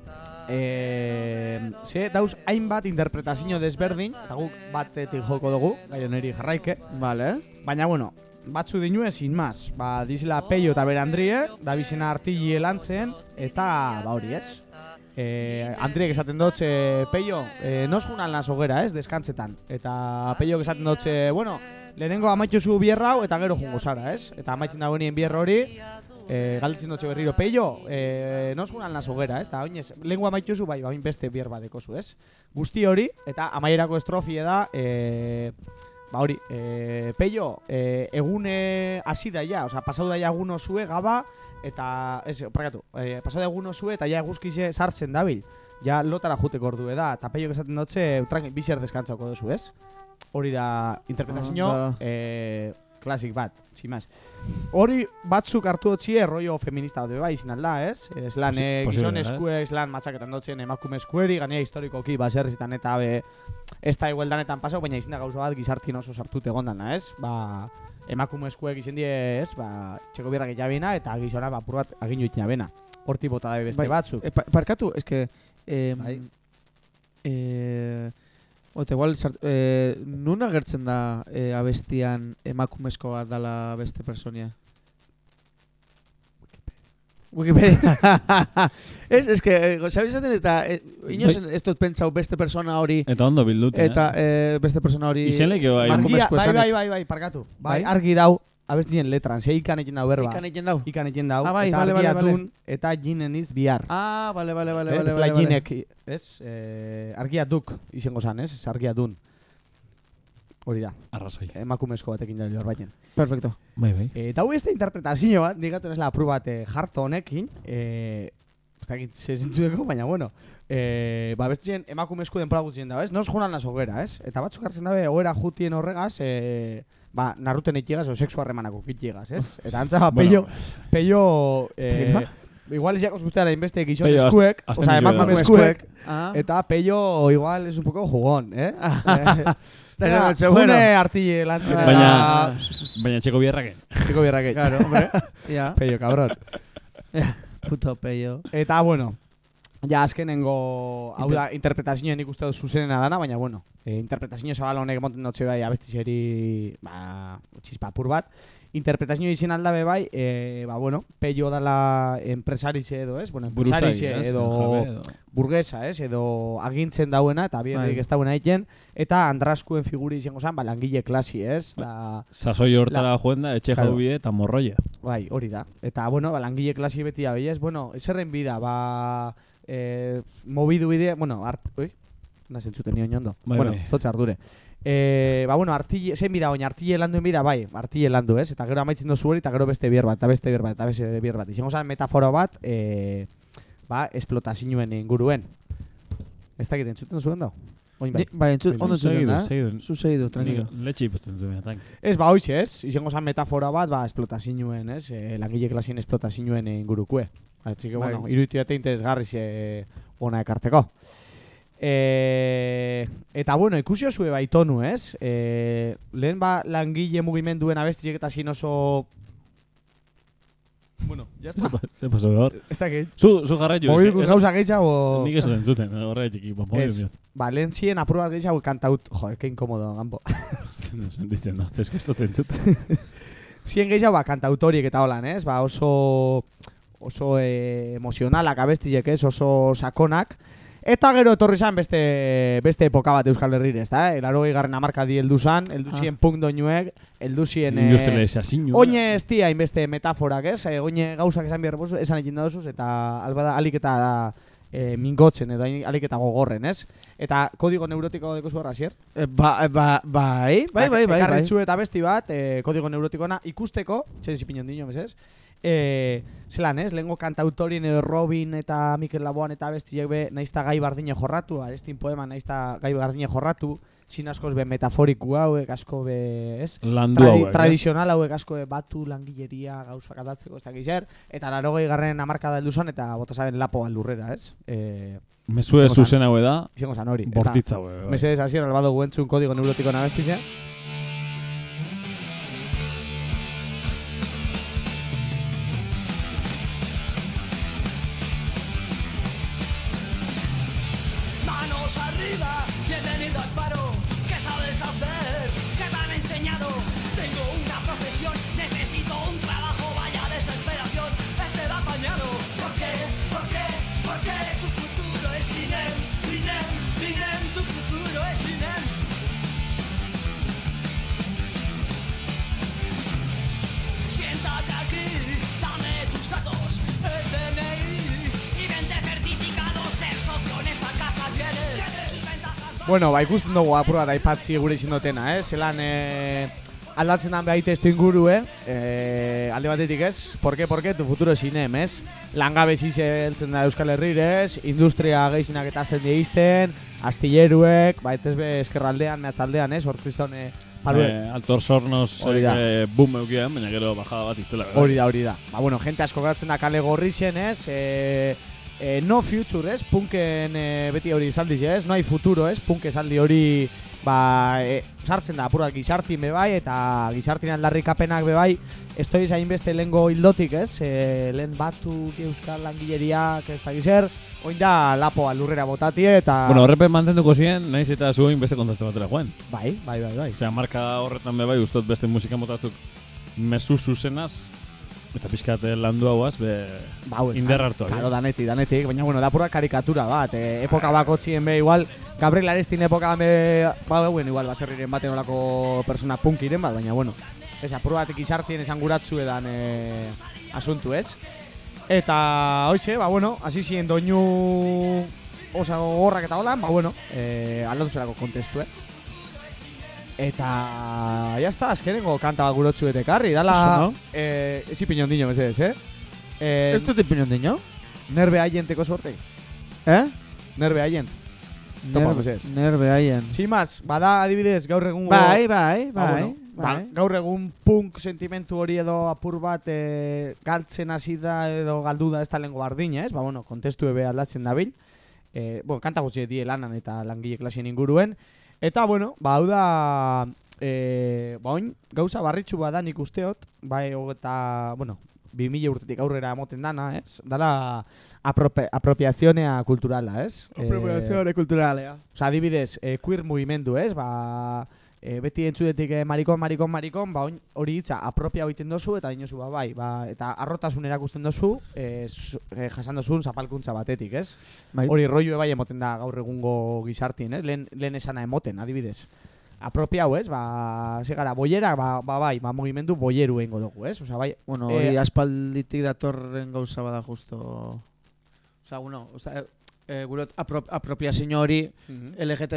e, ze dauz hainbat interpretazio desberdin, eta guk batetik joko dugu, gai honeri jarraike. Vale. Baina, bueno, batzu dinue, sin mas. Ba, dizela Peio eta berandrie, da bizena artili lantzen, eta ba hori, ez? Eh, Andriek esaten dutxe, Peio, eh, nos junan las hoguera, ez, deskantzetan. Eta Peio esaten dutxe, bueno, lehenengo amaituzu bierra hau eta gero jungo zara, ez? Eta amaitzen dagoenien bierra hori, eh, galdetzen dutxe berriro, Peio, eh, nos junan las hoguera, ez? Eta oinez, lehenengo amaituzu, bai, bain beste bier badekozu, ez? Guzti hori, eta amaierako estrofie da, eh, ba hori, eh, Peio, eh, egune hasi daia, osea, pasau daia egun osue gaba, eta, ez, prakatu, eh, pasau da egun osue eta ja eguzkize sartzen dabil. Ja lotara juteko ordue da, eta Peio esaten dutxe, tranqui, bizer deskantzauko duzu, ez? Hori da interpretazio, Ah, eh, klasik bat, sin más. Hori batzuk hartu dutxie rollo feminista bat bai izin alda, ez? Eslan Posi- eh, posible gizon da, ez? eskue, eslan matxaketan dutzen emakume eskueri, ganea historikoki baserrizetan eta be, ez da igualdanetan pasau, baina izin da gauza bat gizartien oso sartute gondana, ez? Ba, emakume eskuek izin die, ez? Ba, txeko birrak itxabina eta gizona ba, pur bat aginu itxabena. Horti bota dabe beste Bai. batzuk. E, pa, parkatu, eske... Eh, Bai. eh, Ote, igual, sart, eh, nun agertzen da eh, abestian emakumezko bat dala beste personia? Wikipedia. Ez, es que, eh, sabes esaten eta eh, inozen ez dut pentsau beste persona hori Eta ondo bildute, eta eh, beste persona hori Izenleke bai. Argia, emakumezko bai, esanik. bai, bai, bai, parkatu. Bai, Bai? argi dau, abestien letran, ze ikan egin dau berba. Ikan egin dau. Ikan egin dau, Ah, bai, eta bale, bale, argia bale. dun, eta jinen iz bihar. Ah, vale, vale, vale, Eh, vale, bestela vale, vale. jinek, ez? Eh, argia duk izango zan, ez? Ez argia dun. Hori da, Arrazoi. emakumezko batekin da hor baiten. Perfecto. Bai, bai. Eh, eta hau ez da interpretazio bat, digatu ez la apru bat eh, jarto honekin, eh, ez da egit zezintzudeko, baina bueno, eh, ba bestien emakumezko denpora gutxien da, ez? Nos junan las hoguera, ez? Eta batzuk hartzen dabe, hoguera jutien horregaz, eh, ba, narruten itxigaz, o sexu harremanako kitxigaz, ez? Eta antza, ba, peio, peio, eh, igual ez jakos guztean hainbeste gizon Peio, eskuek, azten osea, dizu emakume edo. eskuek, Ah, eta peio igual es un poco jugón, eh? eh Da, Eta, da, bueno. June artille lantzen eta... Baina- Baina txeko bierraken. Txiko bierrakei. claro, hombre. Ya. Peio, cabrón. Puto peio. Eta, bueno, ja azkenengo, hau da, interpretazioen ikuste dut zuzenena dana, baina, bueno, e, interpretazio zabal honek emoten dutze bai abestizeri, ba, txispapur bat. Interpretazio izin aldabe bai, e, ba, bueno, Peio dala enpresarize edo, ez? Bueno, enpresarize Buruzagi, ez? edo Jabe edo. burguesa, ez? Edo agintzen dauena, eta bierrik Bai. ez dauena egiten, eta Andraskuen figuri izango zen, ba, langile klasi, ez? Da, Sasoi hortara joen da, etxe Claro. jaubie eta morroia. bai, hori da. Eta, bueno, ba, langile klasi beti da, ez? Bueno, eserren bida, ba, eh, mobidu bide, bueno, art, oi? Nazen zuten nion jondo. Bai, bueno, bai. zotza ardure. Eh, ba, bueno, artille, zein bida, oin artille landuen bida, bai, artille landu, ez? Eta gero amaitzen dozu hori, eta gero beste bier bat, eta beste bier bat, eta beste bier bat. Izango zen metafora bat, eh, ba, esplotazioen inguruen. Ez dakit entzuten zuen dau? Oin bai. Ni- Bai, entzut, ondo entzuten Segidu, da. segidu. Zu segidu, tranquilo. Letxe ikusten zuen, tank. Ez, ba, hoize, ez? Izango zen metafora bat, ba, esplotazioen, ez? E, langile klasien esplotazioen ingurukue. Así que, bueno, Bai. iruditu jate interesgarri ze ona ekarteko. E, eta, bueno, ikusi osue baitonu, ez? E, lehen ba, langile mugimenduen abestiek eta zin oso... Bueno, ya está. Ze paso hor. Ez dakit. Zu, zu jarraitu. Mobilkus gauza gehiago... Nik ez duen zuten, horretik. Ez, ba, lehen zien apur bat gehiago kantaut... Jo, que inkomodo, gampo. Sentitzen da, ez que ez dut entzuten. Zien gehiago, ba, kantautoriek eta holan, ez? Ba, oso... Oso eh, emozionalak abestiek, ez? Oso sakonak. Eta gero etorri zan beste, beste epoka bat Euskal Herrire, ez da? Elaro garren amarka di heldu zan, heldu zien punk doinuek, heldu zien... Eh, Industrializazio. Oine ez dia hainbeste metaforak, ez? E, oine gauzak esan behar bozu, esan egin dozuz, eta albada alik eta e, mingotzen, edo alik eta gogorren, ez? Eta kodigo neurotiko deko zuerra, zier? Eh, Ba, ba, bai, bai, bai, bai, bai. Ekarritzu eta besti bat, e, kodigo neurotikona ikusteko, txen zipinon dino, ez? eh, zelan ez, lehengo kantautorien edo Robin eta Mikel Laboan eta bestiek be, naizta gai bardine jorratu, arestin poema naizta gai bardine jorratu, zin askoz be metaforiku hauek, asko be, ez? Landu Tradi- hauek, tradizional hauek asko be, batu langileria gauzak aldatzeko ez dakiz zer, eta larogei garren hamarkada heldu zen eta bota zaben lapo aldurrera, ez? Eh, Mesue Izango zan- zuzen haue da, izango zan hori. bortitza haue. bai. Mesedez hasier albado guentzun kodigo neurotiko nabestize. Manos arriba, bienvenido al paro. ¿Qué sabes hacer? ¿Qué te han enseñado? Tengo una profesión, necesito un trabajo, vaya desesperación. Este da apañado. ¿Por qué? ¿Por qué? ¿Por qué? Tu futuro es INEM, INEM, INEM, tu futuro es INEM. Siéntate aquí, dame tus datos, el D N I y vente certificado, ser socio en esta casa tiene sus ventajas. Bueno, ba, ikusten dugu apur bat aipatzi gure izin dutena, eh? Zelan eh, aldatzen dan behar testu ingurue, eh, alde batetik ez, porke, porke, tu futuro zinem, ez? Langabezi heltzen da Euskal Herrirez, industria gehizinak eta azten dieizten, astilleruek, ba, etez be eskerraldean, mehatzaldean, ez? Hor kriston, eh, palue. Eh, Altor Sornos Hori da. eh, boom eukien, baina gero bajada bat itzela. bai. Hori da, hori da. Ba, bueno, jente asko geratzen da kale gorri zen, ez? E, e, no future, ez? Punken e, beti hori esaldi ez? No hay futuro, ez? Punk esaldi hori ba, e, sartzen da apura gizartin bebai eta gizartin aldarrikapenak bebai estoiz hainbeste lehengo hildotik, ez? E, lehen batuk euskal langileriak ez da gizer, oin da lapo alurrera botatie eta... Bueno, horrepen mantenduko ziren, naiz eta zuen beste kontaste batera joan. Bai, bai, bai, bai. Osea, marka horretan be bai, ustot beste musika motatzuk mezu zuzenaz, eta pixkat landu hauaz, be Ba, hau ez, indar hartuak. Claro, danetik, danetik, baina bueno, da pura karikatura bat, e, epoka bakotzien be igual, Gabriel Arestin epoka be, ba, bueno, igual, baserriren baten olako persona punkiren bat, baina bueno, ez, apur batek izartien esan guratzu edan e, asuntu, ez? Eta, hoize, ba, bueno, hasi ziren doinu osa gorrak eta holan, ba, bueno, e, aldatu zerako kontestu, eh? Eta, jazta, azkenengo kanta bat gurotzu etekarri, dala, Oso, no? eh, ezi piñon diño, mesedez, eh? eh Ez dut ipinun dino? Nerbe haien teko suerte, Eh? nerbe haien. Topa, Nerbe- mesedez. Nerbe haien. Sin más, bada adibidez gaur egungo... Bai, bai, Ba, bai. bueno, ba, bai. gaur egun punk sentimentu hori edo apur bat e, galtzen hasi da edo galdu da ez da lengo bardina, ez? Ba, bueno, kontestu ebe aldatzen dabil. E, bueno, kanta gutxi die lanan eta langile klasien inguruen. Eta, bueno, ba, hau da... E, ba, oin, gauza barritxu bada nik usteot, bai, eta, bueno, bi mila urtetik aurrera emoten dana, ez? Dala apropi, apropiazionea kulturala, ez? Apropiazioare kulturalea. Osa, adibidez, eh, queer mugimendu, ez? Ba, eh, beti entzudetik eh, marikon, marikon, marikon, ba, oin- hori hitza apropia egiten dozu eta dinozu, ba, bai, ba, eta arrotasun erakusten dozu, eh, zu- eh, jasan dozun zapalkuntza batetik, ez? Bai. Hori rollo bai emoten da gaur egungo gizartin, ez? Lehen, lehen esana emoten, adibidez. Apropia hau, ez? Ba, segara, boiera, ba, ba, bai, ba, mugimendu boieru egingo dugu, ez? Osa, bai, Bueno, Eh, hori aspalditik datorren gauza bada justo... Osa, bueno, osa, e, gure apro, apropiazio hori L G T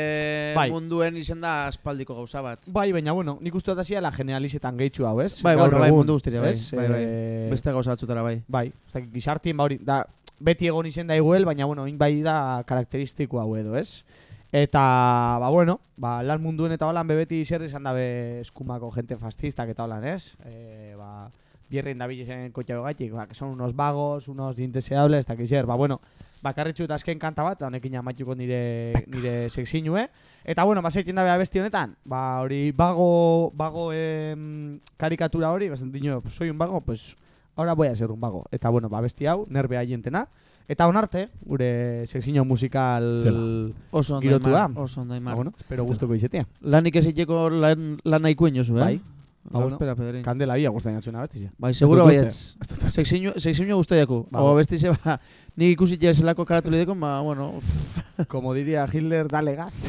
B Bai. munduen izen da aspaldiko gauza bat. bai, baina, bueno, nik uste dut hasia la generalizetan gehitxu hau, ez? Bai, Gaur bueno, bai, egun, mundu guztira, bai, ez? bai, bai. Eh, Beste gauza batzutara, bai. Bai, ez dakit, gizartien, ba hori, da, beti egon izen da iguel, baina, bueno, oin bai da karakteristiko hau edo, ez? Eta, ba, bueno, ba, lan munduen eta holan bebeti zer izan dabe eskumako gente fascistak eta holan, ez? E, ba, bierrein da bilezen kotxago gaitik, ba, que son unos vagos, unos indeseables, eta kizer, ba, bueno, bakarritxu eta azken kanta bat, eta honekin amaituko nire, nire sexinue. Eta, bueno, baseiten dabe abesti honetan, ba, hori, bago, bago em, karikatura hori, bazen dino, pues, soy un vago, pues, ahora voy a ser un vago. Eta, bueno, ba, besti hau, nerbe haientena. Eta onarte, gure sexinio musikal Zela. Oso ondo girotu da. Aimar, oso ondo Ba, Aimar. bueno, espero gustuko izetea. Lanik ez egiteko lan, lan nahiko inozu, eh? Bai. Ba, bueno, Espera, Pedrin. kandela bia guztain atzuna bestizia. Bai, seguro Ez dut baietz. Sexinio guztaiako. Ba, O ba. bestize, ba, nik ikusi zelako karatu lideko, ba, bueno, uff. Como diría Hitler, dale gas.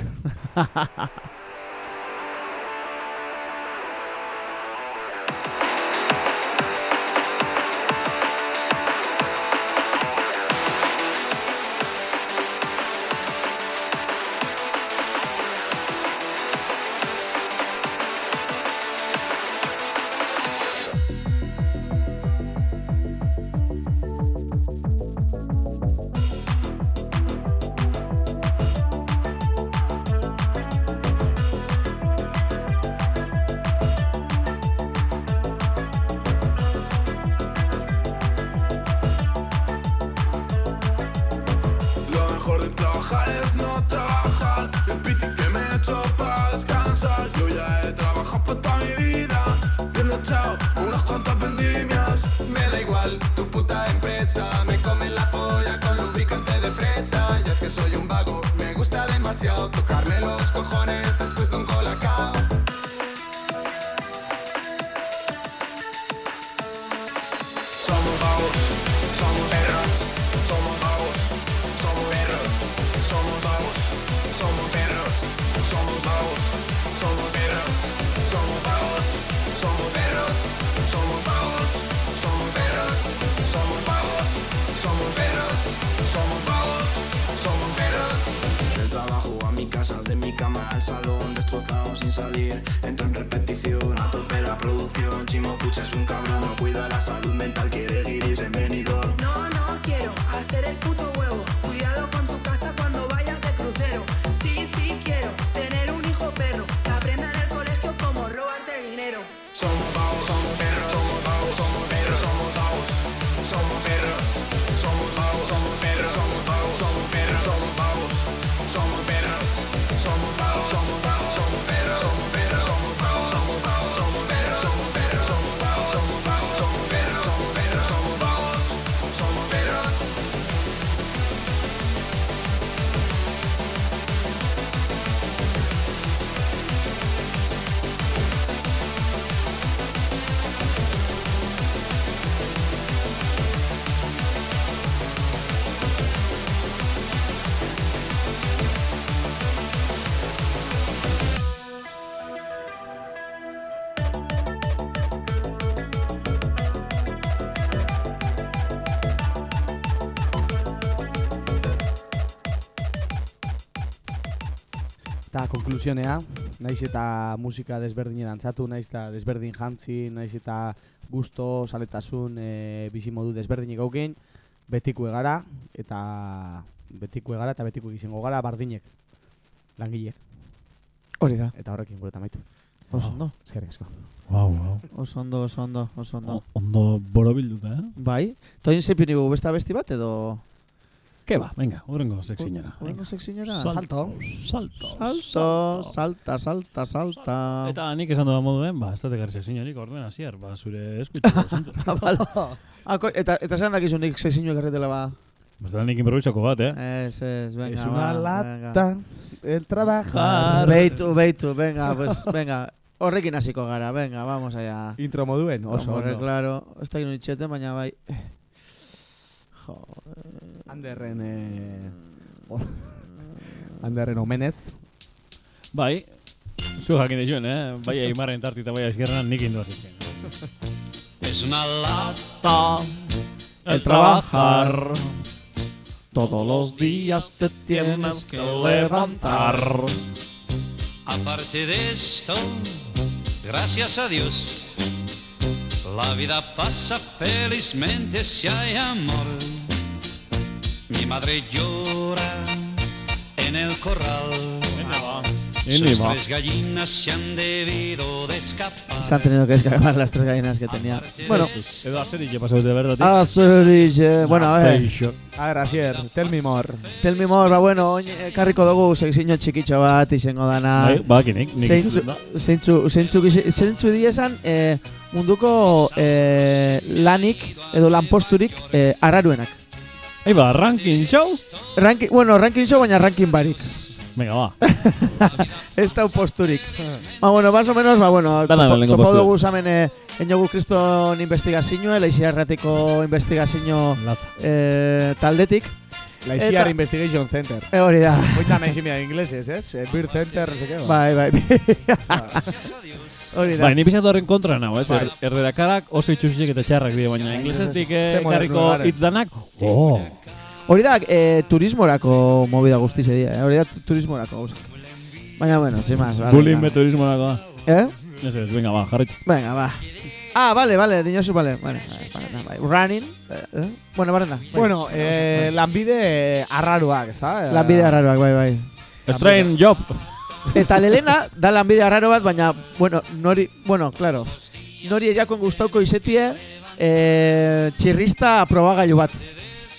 mejor de trabajar es no trabajar. El piti que me he hecho para descansar. Yo ya he trabajado por toda mi vida, bien echado unas cuantas vendimias. Me da igual tu puta empresa, me comen la polla con lubricante de fresa. Y es que soy un vago, me gusta demasiado tocarme los cojones después de un colacao. Somos vagos, somos perros, somos vagos, somos perros, somos vagos, somos perros, somos vagos, somos perros, somos vagos, somos perros, somos vagos, somos perros, somos vagos, somos perros, somos vagos, somos perros. Del trabajo a mi casa, de mi cama al salón, destrozado sin salir, entro en repetición, a tope la producción. Chimo Puig es un cabrón, no cuida la salud mental, quiere guiris en Benidorm. No, no quiero hacer el puto huevo. Cuidado con tu casa cuando vayas de crucero. Sí, sí quiero tener un hijo perro que aprenda en el colegio cómo robarte dinero. Somos vagos, somos perros, somos vagos, somos perros, somos vagos, somos perros, somos vagos, somos perros, somos vagos, somos perros, somos vagos, somos perros, somos vagos, somos vagos, somos perros, somos perros, somos vagos, somos vagos, somos perros, somos perros, somos vagos, somos vagos, somos perros, somos perros, somos vagos, somos perros. Eta konklusionea, naiz eta musika desberdin dantzatu, naiz eta desberdin jantzi, naiz eta gusto, saletasun, e, bizi modu desberdinik gaukein, betiko egara, eta betiko egara eta betiko izango gara bardinek, langilek. Hori da. Eta horrekin gure tamaitu. Oso ondo. Eskerrik asko. Wow, wow. Oso ondo, oso ondo, oso ondo. Ondo borobilduta, eh? Bai. Toin sepin igu besta besti bat edo... Ke ba, venga, urrengo seksiñora. Urrengo seksiñora? Salto. Salto. Salto, salta, salta, salta. Eta nik esan dudan moduen, ba, ez dut ekarri seksiñorik orden hasier, ba, zure eskuitxeko asunto. Ako, eta, eta zelan dakizu nik seksiño ekarretela ba? Basta nik improvisako bat, eh? Ez, ez, venga, Es una ba, lata, el trabajar. Jar. Beitu, beitu, venga, pues, venga. Horrekin hasiko gara, venga, vamos allá. Intro moduen, oso Hombre, ondo. claro, ez da gino itxeten, baina bai. Anderren, eh... Anderren omenez. Bai, zu jakin dituen, eh? Bai Aimarren tarti eta bai eskerran nik indoaz itxen. Es una lata El trabajar. Todos los días te tienes que levantar. Aparte de esto, gracias a Dios, la vida pasa felizmente si hay amor. Mi madre llora en el corral. Sus tres gallinas se han debido de escapar. Se han tenido que escapar las tres gallinas que tenía. Bueno, Edo Aserille pasau de berdatik. Azurixe, bueno, a ver. A ver, Asier, tell me more. Tell me more, ba, bueno, oin ekarriko dugu seksiño txikitxo bat izango dana. Bai, bakinik, nik Zeintzu, izuten da. zeintzu, zeintzu, zeintzu diesan eh, munduko eh, lanik edo lanposturik eh, arraruenak. Ei ba, ranking show? Ranking, bueno, ranking show, baina ranking barik. Venga, ba. Ez dau posturik. Ba, bueno, más o menos, ba, bueno, Dana topo, lehenengo topo postura. dugu zamen eh, enogu kriston investigazioa, leixiarrateko investigazio Latza. eh, taldetik. La I C R Eta- Investigation Center. E hori da. Hoita nahi zimia ingleses, ez? Eh, Beer Center, no sé qué. Bai, bai. Hori da. Bai, ni pixatu horren kontra nago, ez? Bai. Er, erderakarak oso itxusik eta txarrak dira, baina inglesestik Ze moderno ekarriko garen. hitz danak. Oh! Hori da, eh, turismorako movida guztiz edia, eh? Hori da tu- turismorako gauza. Baina, bueno, sin más. Vale, Bullying venga. meturismo dagoa. Eh? Ez ez, venga, ba, jarritu. Venga, va. Ah, vale, vale, dinosu, vale. Vale, vale, vale, vale. Running. Eh, eh? Bueno, barrenda. Bai. Bueno, eh, lanbide arraruak, ez da? Lanbide arraroak, bai, bai. Strange job. Eta lelena, da lanbide arraro bat, baina, bueno, nori, bueno, claro. Nori ejakon gustauko izetie, eh, txirrista probagailu bat.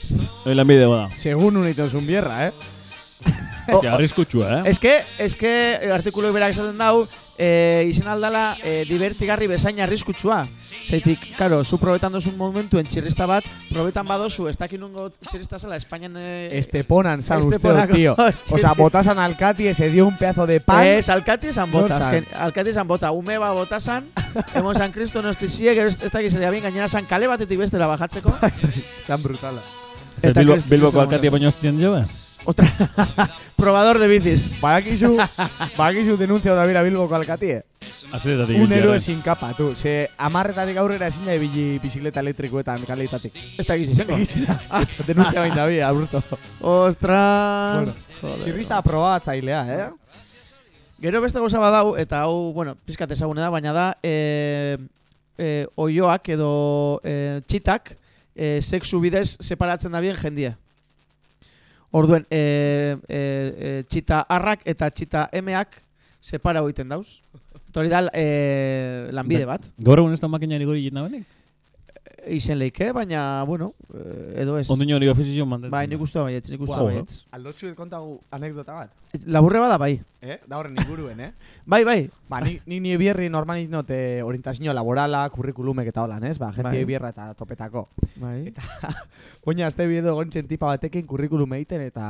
Hoi lanbide bada. Segun uniten zun bierra, eh? Ja, arriskutsua, eh? Eske, eske artikulu berak esaten dau, e, izen aldala e, divertigarri bezain arriskutsua. Zaitik, karo, zu probetan dozun momentuen txirrista bat, probetan badozu, ez dakin nungo txirrista zela, Espainian... E, Esteponan, san Esteponako usted, tío. O sea, botasan Alcati, se dio un pedazo de pan. Ez, Alcati esan bota, No, azken, Alcati esan bota, ume ba botasan, emon San Cristo nostizie, gero ez ez dakiz ere abin, gainera San kale batetik bestera bajatzeko. San brutala. Zer Eta Bilbo, Cristo Bilboko Cristo alkatia baino zien jo, eh? Otra, probador de bicis. Badakizu, badakizu denuntzia da bira Bilboko Alcatie. Azeretatik Un bizi, héroe ara. sin capa, tu. Se amarretatik aurrera ezin da ibili bizikleta elektrikoetan kaleitatik. Ez dakiz izango. Denuncia bain da bi, aburto. Ostras. Bueno, txirrista aprobatzailea, eh? Gero beste gauza badau, eta hau, bueno, pizkat ezagune da, baina da, e, e, oioak edo e, txitak e, sexu bidez separatzen da bien jendia. Orduen, e, e, e, txita arrak eta txita emeak separa egiten dauz. Eta hori da e, lanbide bat. Gaur egun ez da makinari gori jena benik? Izen leike, baina, bueno, e, edo ez. Onduño hori ofizio mantentzen. Bai, nik uste baietz, nik uste Wow. baietz. Aldotxu kontagu anekdota bat. Laburre bada bai. Eh? Da horren inguruen, eh? Bai, bai. Ba, ni, ni ni bierri normalit note orientazio laborala, kurrikulumek eta holan, ez? Ba, gente Bai. bierra eta topetako. Bai. Eta, oina, azte biedo gontzen tipa batekin kurrikulum egiten eta...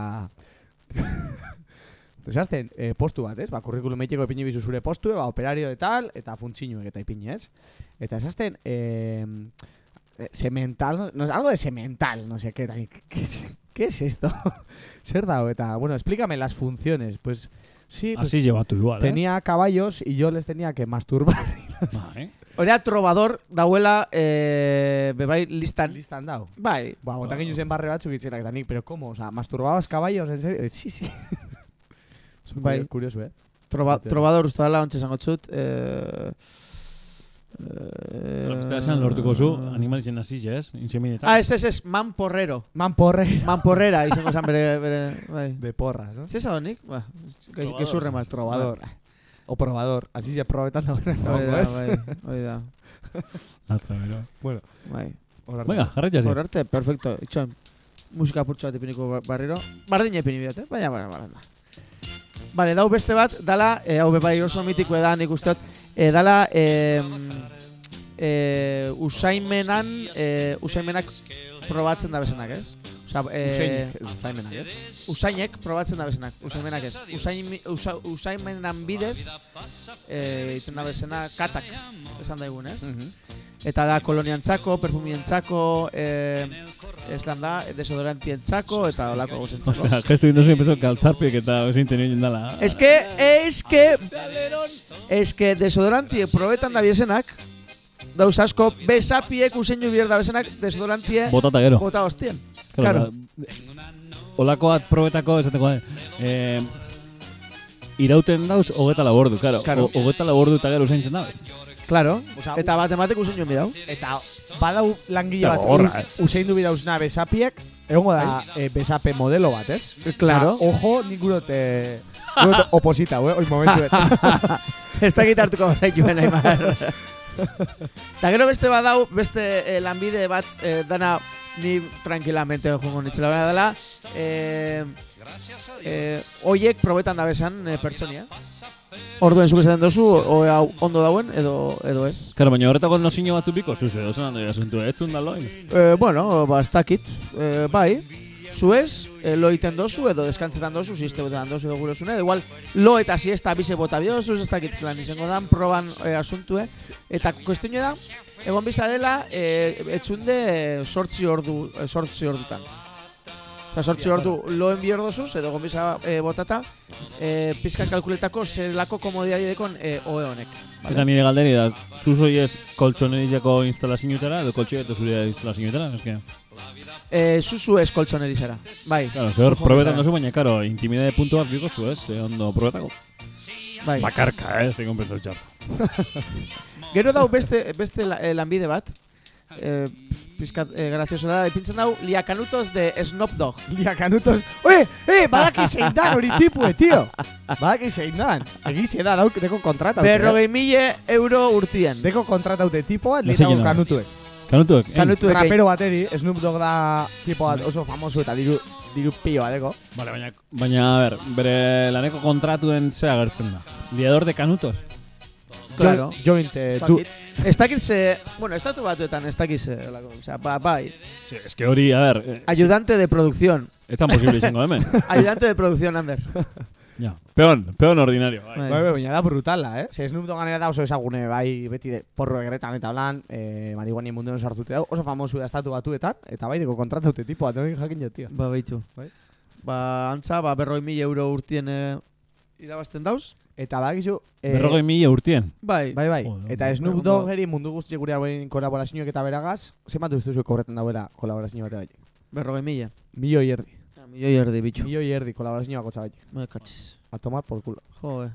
Desazten, eh, postu bat, ez? Ba, kurrikulum egiteko ipini bizu zure postue, ba, operario de tal, eta funtsinuek eta ipini, ez? Eta esazten, eh, eh, semental, no, algo de semental, no sé qué, ¿qué es, ¿qué es esto? Zer dago, eta, bueno, explícame las funciones, pues... Sí, pues, Así lleva tu igual, eh? tenía caballos y yo les tenía que masturbar. Bai. Horea trovador dauela e, bebai listan. Listan dau. Bai. Ba, botakin juzen barre batzuk itzenak da nik, pero ¿cómo? O sea, ¿masturbabas caballos, en serio? Eh, sí, sí. Bai. Curioso, eh? Troba, trovador uste dela ontsa esango txut. E, e, Beste esan lortuko zu, animalizien hasi, ez? Inseminetan. Ah, ez, ez, ez, manporrero. Manporrera. Manporrera izango zen bere, bere, bai. De porras, ¿no? Zesa honik? Ba, Trovador, gezurre mal. Trovador. O probador. Así ya probetan la buena esta Hori ondo, da, ¿es? bai, hori da. Atza, bero. Bueno, Bai. horar. Venga, jarraitza zi. Hor arte, perfecto. Itxoen, musika purtsu bat ipiniko ba- barriro. Bardin ipini bidat, eh? Baina, baina, baina. Bale, dau beste bat, dala, e, hau bebai oso mitiko edan ikustot, e, dala, e, e, usaimenan, e, usaimenak probatzen da bezenak, ez? Osa, e, Usaimenak, ez? usainek probatzen da bezenak, usaimenak ez. Usain, usa, usaimenan bidez, e, iten da bezena katak, esan daigun, ez? Eta da koloniantzako, perfumientzako, eh, eslan da, desodorantientzako, eta olako gozentzako. Ostia, gestu indozu empezó galtzarpiek eta osintzen egin dala. Eske, eske, eske desodorantiek probetan da biesenak, dauz asko, besapiek useinu bier da besenak, desodorantie Botata gero. bota hostien. Claro. Claro. Olako bat probetako, esateko, eh, irauten dauz, hogeta labordu, claro. Claro. O- Hogeta labordu eta gero usaintzen da, bez? Claro, Osea, eta bat ematek useinu bidau. Eta badau langile Eta bat gogorra, us- useindu bidauzna besapiek, egongo da eh, besape modelo bat, ez? Claro. Osea, ojo, nik gurote... Gurote oposita, eh? Oi momentu. Ez dakit hartuko zaituen nahi mar. Eta gero beste badau, beste eh, lanbide bat, eh, dana ni tranquilamente jongo nitxela bera dela, eh, eh, oiek probetan da besan eh, pertsonia. Orduen zuk esaten dozu, o, hau ondo dauen, edo, edo ez. Claro, baina horretako nozino batzuk biko, zuze, ozen hando asuntu, ez zun da loin. Eh, bueno, ba, ez dakit, eh, bai, zuez, eh, lo iten dozu, edo deskantzetan dozu, sistebetan dozu edo gure zune, edo igual, lo eta siesta bize bota biozuz, ez dakit zelan izango dan, proban eh, asuntue, eta kuestionio da, egon bizarela, eh, etxunde eh, sortzi ordu, eh, sortzi ordutan. Osa, sortzi ordu loen bior dozuz, edo egon biza eh, botata, eh, pizkan kalkuletako zelako komodiadidekon eh, oe honek. Eta nire galderi da, zuzoi ez koltsonerizako instalazioetara, edo koltsoeto zure instalazioetara, eske? Eh, zuzu ez koltsonerizara, bai. Claro, zehor Zuzu probetan bezala. dozu, baina, karo, intimidade puntu bat biko zu, ez? Eh, ondo probetako. Bai. Bakarka, eh, ez tegon pentsatu txarto. Gero dau beste, beste la, eh, lanbide bat, eh, pizkat eh, grazioso da, ipintzen dau liakanutos de Snoop Dogg. Liakanutos. Oe, eh, badaki zein dan hori tipue, tío. Badaki zein dan. Egize da, dauk, deko kontrataute. Berrogei mila euro urtien. Deko kontrataute tipoa, No lehenago sé kanutuek. Kanutuek. Kanutuek. Rapero bateri, Snoop Dogg da tipo bat oso famoso eta diru, diru pilo bateko. Vale, baina, baina, a ver, bere laneko kontratuen ze agertzen da. Liador de canutos. Claro. Joint, eh, du, Ez dakit ze, bueno, estatu batuetan ez dakit ze, olako, o sea, ba, bai. Sí, es que hori, a ver... Eh, Ayudante de producción. Ez tan posible izango hemen. Ayudante de producción, Ander. Ja, peon, peon ordinario. Bai. Bai. bai, bai, baina da brutala, eh? Ze Snoop Dogg ganera da oso ezagune, bai, beti de porro egretan eta blan, eh, marihuanien munduan sartute dago, oso famosu da estatu batuetan, eta bai, deko kontrataute tipo, eta hori jakin jo, tio. Ba, baitu. Bai. Ba, antza, ba, berroi mila euro urtien eh, irabazten dauz. Eta bagizu... Eh, Berrogei mila urtien. Bai. Bai, bai. Joder, Eta bai. Snoop Dogg eri mundu guztiek gure hauen kolaborazioak eta beragaz, zenbat uste zuek kobreten dauela kolaborazio bat bai. Berrogei mila. Milioi erdi. Ja, milioi erdi, bitxu. Milioi erdi kolaborazio bako txabaitik. Me katxiz. A tomar por culo. Jo, eh.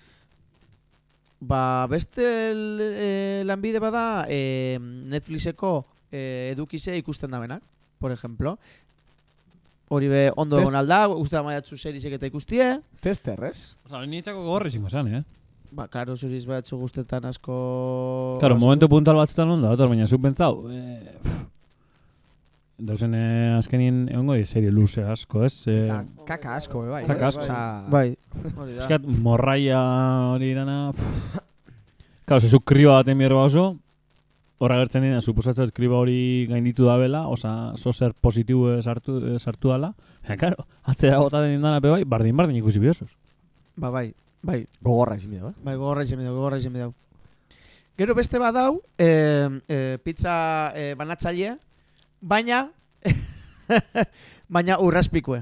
Ba, beste eh, lanbide bada eh, Netflixeko eh, edukize ikusten da benak, por ejemplo. Hori be ondo Test- egon alda, uste da maiatzu serizek eta ikustie. Tester, ez? Osa, hori nintzako gogorri zingo zan, eh? Ba, karo, zuriz behatzu guztetan asko... Claro, asko- momentu puntual batzutan ondo, dator, baina zuk pentsau. Eh, Dauzen eh, azkenien egongo di serie luze asko, ez? Eh, Eta kaka asko, be, bai. Kaka ez? asko. Osea, Bai, hori da. Eskat, morraia hori irana... Claro, ze zuk kriba baten mierba oso, horra gertzen dina, suposatzen dut kriba hori gainditu da bela, oza, zo zer positibo sartu, eh, sartu dala. Ja, claro, atzera botaten indana pe bai, bardin-bardin ikusi biosuz. Ba, bai, bai. Gogorra izin bideo, eh? Bai, gogorra izan bidau, gogorra izan bidau. Gero beste badau, eh, eh, pizza eh, banatzaile, baina, baina urraspikue.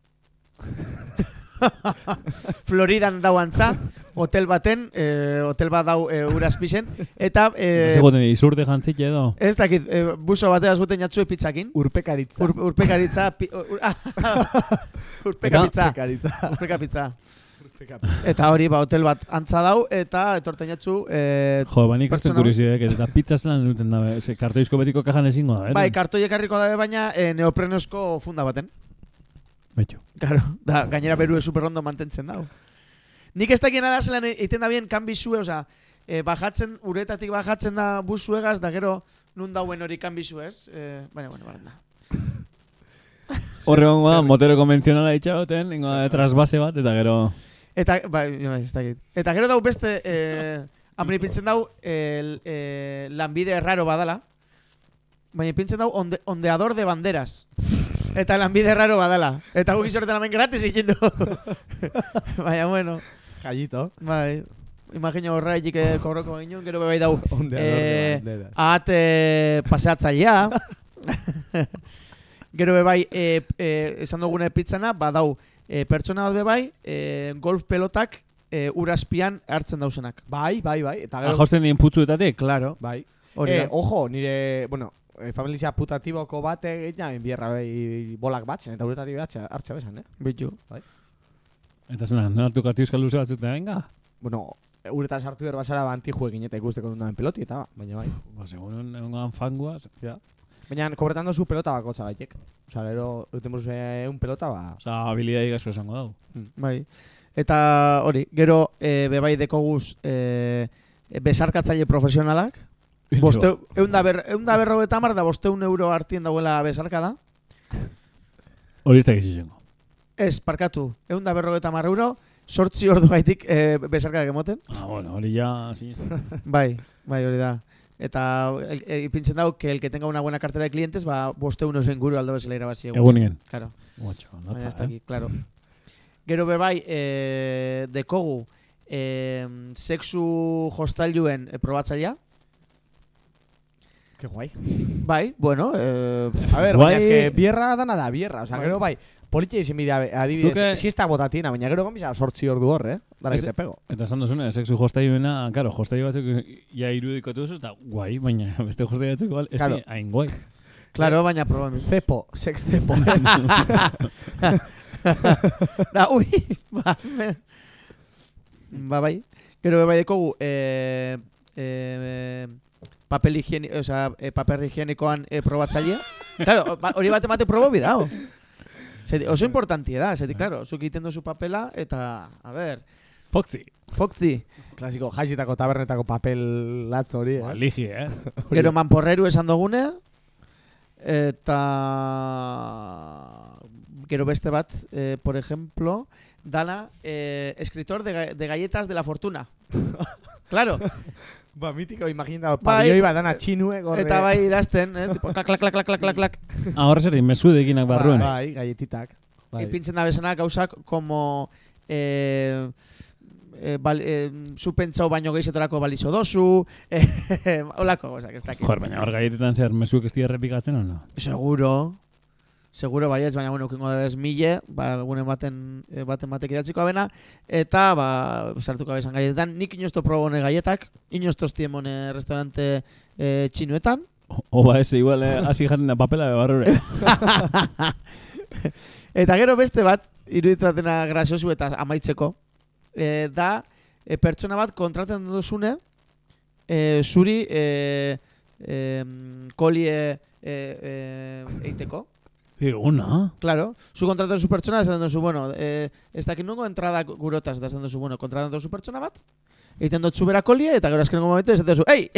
Floridan dau antza, hotel baten, eh, hotel bat dau eh, urazpixen, eta... Eh, Segoten izurte jantzik edo. ez dakit, eh, buso bateaz guten jatzue pizzakin. Urpekaritza. Ur, urpekaritza, pi, ur, ur, urpeka pizza. Urpekaritza. Urpeka pizza. Eta hori, ba, hotel bat antza dau, eta etorten jatzu... Eh, Jo, ba nik azten pertsona- kuriosidek, eta pizza zelan duten da, ze kartoizko betiko kajan ezingo da, eh? bai, kartoiek harriko dabe baina eh, neoprenosko funda baten. Betxo. Claro, da, gainera berue superrondo mantentzen dau. Nik ez dakien da zelan egiten da bien kanbizue, oza, eh, bajatzen, uretatik bajatzen da busuegaz, da gero nun dauen hori kanbizu ez, eh, baina, bueno, baren da. Horre gongo da, motero konbentzionala itxaroten, ingo da trasbase bat, eta gero... Eta, bai, bai, ez dakit. Eta gero dau beste, eh, hamri pintzen dau, el, eh, lanbide raro badala, baina pintzen dau onde, ondeador de banderas. Eta lanbide raro badala. Eta guk izorten hemen gratis egin du. Baina, bueno, Jallito. bai, imagino horra egik kobroko ginen, gero bai dau. Ondeador Eh, de banderas. Ahat eh, paseatzailea. Gero bebai, eh, eh, esan dugune pizzana, badau, eh, pertsona bat bebai, eh, golf pelotak eh, urazpian hartzen dauzenak. Bai, bai, bai. Eta gero... Ajosten dien putzuetatik? Claro. Bai. Hori Eh, da. ojo, nire, bueno, eh, familia putatiboko bate egin bierra bai, bolak batzen, eta uretatik batxe hartza besan, eh? Bitu. Eta zelan, hartu kartiuzka luze batzuten, venga? Bueno, uretan sartu behar basara ba, antijuekin eta ikusteko duen peloti, eta ba, baina bai. Ba, segun egon fanguaz. Ja. Baina, kobretan dozu pelota bakotza gaitek. Osa, gero, utemos eh, un pelota, ba... Osa, habilidadi gazo esango dau. Bai. Eta hori, gero eh, bebai dekoguz eh, besarkatzaile profesionalak. Boste, eunda, ber, eunda berro eta mar da bosteun euro hartien dauela besarka da. Hori ez da gizizengo. Ez, parkatu, eunda berro eta mar euro, sortzi ordu gaitik eh, besarka dekemoten. Ah, bueno, hori ja... sinisten. Bai, bai, hori da. Eta el, e, ipintzen dau, que el que tenga una buena cartera de clientes, ba, bosteun euro inguru aldo bezala irabazi egun. Egunien. Claro. Guatxo, Baina ez notza, eh? dakit, claro. Gero bebai, eh, dekogu, eh, sexu hostailuen eh, probatzailea. Que guai. Bai, bueno, eh, A ver, Guai- baina eske bierra dana da bierra. Osa, Bai. gero bai, politia izin bidea, adibidez, Zuke- siesta botatina, baina gero gombiza sortzi ordu hor, eh? Dara Ez- que te pego. Eta esan duzune, sexu jostailuena, karo, jostailu batzuk ja irudikotu duzu, eta guai, baina beste jostailu batzuk igual, ez Claro. di hain guai. claro, baina proba. Cepo, sex cepo. Da, ui, ba, me... ba, bai. Gero bebai dekogu, eh, eh, papel higieniko, o sea, eh, papel higienikoan eh, probatzailea. Claro, ba, hori bate mate probo bidao. Zeti, oso importantia da, zeti, claro, zuk egiten duzu papela, eta, a ver, Foxy. Foxy. Klasiko, jaixitako tabernetako papel latz hori, eh? Ligi, eh? Gero manporreru esan dugune, eta gero beste bat, eh, por ejemplo, dana, eh, escritor de, ga- de galletas de la fortuna. Claro. Ba, mitiko imagina, Bai. pabelloi bat dana txinue gorre. Eta bai idazten, eh? Tipo, klak, klak, klak, klak, klak, klak, klak. Ah, horrezerik, mesudekinak barruen. Bai, galletitak. Bai. Ipintzen da bezana gauzak, como... Eh, eh, bal, eh, zu pentsau baino gehizetorako balizo dozu, eh, holako gauzak, ez dakit. Joder, baina hor gaietetan zer, mesuek ez dira errepikatzen, o no? Seguro. Seguro baietz, baina bueno, ukingo debez mille, ba, egunen baten, eh, baten batek idatziko abena, eta, ba, sartuko abezan gaietetan. Nik inosto probone gaietak, inosto tiemone restaurante eh, txinuetan. O ba, ese igual, eh, hasi jaten da papela de barrure. Eta gero beste bat, iruditzatena graziosu eta amaitzeko, e, da e, pertsona bat kontraten duzune, e, zuri e, e, kolie e, e, eiteko. Eguna. Claro, zu kontraten duzu pertsona, esaten duzu, bueno, e, ez dakit nungo entrada gurotaz, eta esaten duzu, bueno, kontraten duzu pertsona bat, egiten dut zubera kolie, eta gero azkenengo momentu esaten duzu, ei!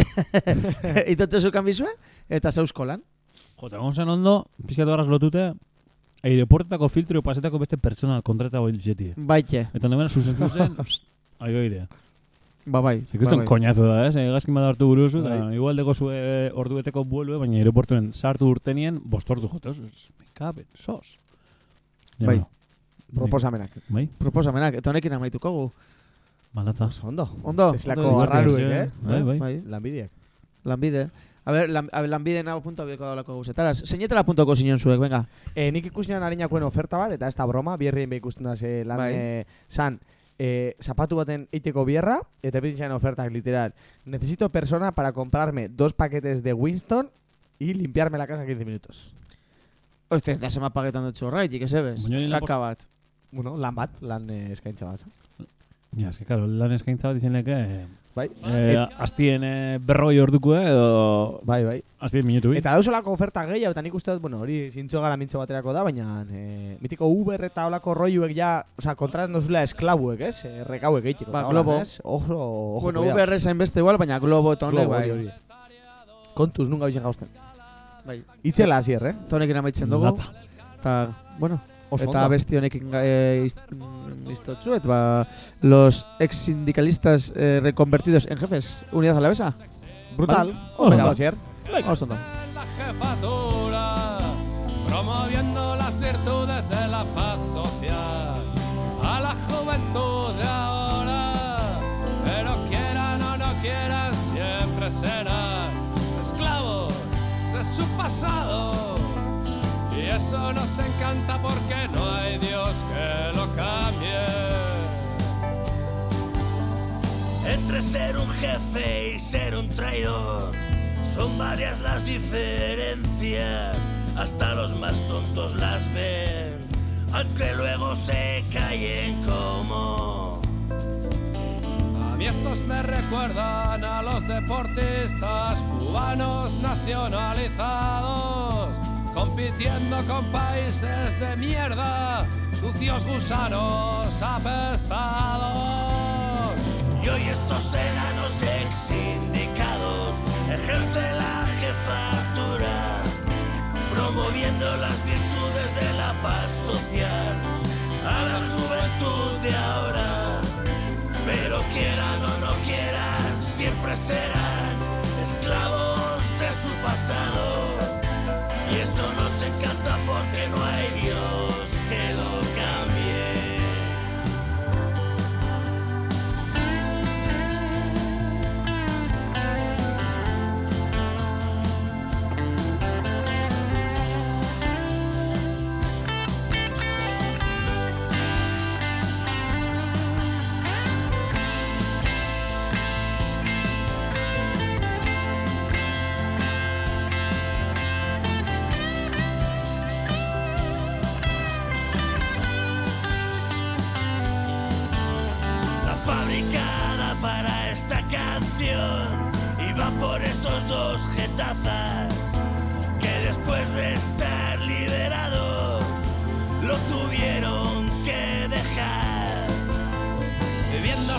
Eitotze zu kanbizue, eta zauz kolan. Jota, gonsan ondo, pizkatu garras lotute, aireportetako filtro pasetako beste personal kontratago hiltzetie. Baite, Eta nebena zuzen zuzen, aio aire. ba bai. Zekusten ba, bai. koñazo da, ez? Egazkin bat hartu buruzu, da Bai. igual deko zue ordueteko buelue, baina aireportuen sartu urtenien, bost ordu jota, ez? Me cabe, sos. Ja, Bai. no. Proposamenak. Bai, Proposamenak, eta honekin amaituko gu. balatza. Ondo. Ondo? Teslako ondo arraruek, Bai, eh? Bai, bai. Bai, Lanbideak. lanbide. A ver, lan, a ver lanbide nago punto bieko daulako guzetaraz. Zeinetara puntoko zinon zuek, venga. E, nik ikusinan harinakoen oferta bat, eta ez da broma, bierrien be ikusten da ze lan Bai. e, san, e, zapatu baten eiteko bierra, eta epintzen ofertak literal. Necesito persona para comprarme dos paquetes de Winston y limpiarme la casa en quince minutos. Oste, da sema pagetan dutxu horreitik, ez ebes? Baina hori Kaka bat. Bueno, lan bat, lan e, eskaintza bat. Ja, eske, karo, lan eskaintza bat izan leke, Bai. eh, astien eh, berrogei orduko, eh, edo Bai, bai. astien minutu bi. Eta dauzolako oferta gehiago, eta nik uste dut, bueno, hori zintzo gara mintzo baterako da, baina e, mitiko Uber eta olako rolluek ja, oza, kontraten dozula esklabuek, ez? E, rekauek eitiko. Ba, eta holan, Globo. ez? Ojo, ojo, Bueno, cuidado. Uber esain beste igual, baina Globo eta honek, Globo, bai. hori, hori. Kontuz, nunca bizen gauzten. Bai. Itzela hasier, eh? Eta honekin amaitzen dugu. Latza. Eta, bueno, Oso eta ondo. besti honekin e, iztotzu, eta ba, los ex sindicalistas eh, reconvertidos en jefes, unidad alavesa. Brutal. Vale. Oso Venga, ondo va. hasier. Vamos ondo. La jefatura, promoviendo las virtudes de la paz social a la juventud de ahora, pero quieran o no quieran siempre serán esclavos de su pasado, y eso nos encanta porque no hay Dios que lo cambie. Entre ser un jefe y ser un traidor, son varias las diferencias, hasta los más tontos las ven, aunque luego se callen como... A mí estos me recuerdan a los deportistas cubanos nacionalizados, compitiendo con países de mierda, sucios gusanos apestados. Y hoy estos enanos ex-sindicados ejercen la jefatura, promoviendo las virtudes de la paz social a la juventud de ahora. Pero quieran o no quieran, siempre serán esclavos de su pasado. Y eso nos encanta porque no hay Dios que lo cambie. La fabricada para esta canción iba por esos dos jetazas que después de estar liberados lo tuvieron que dejar. Viviendo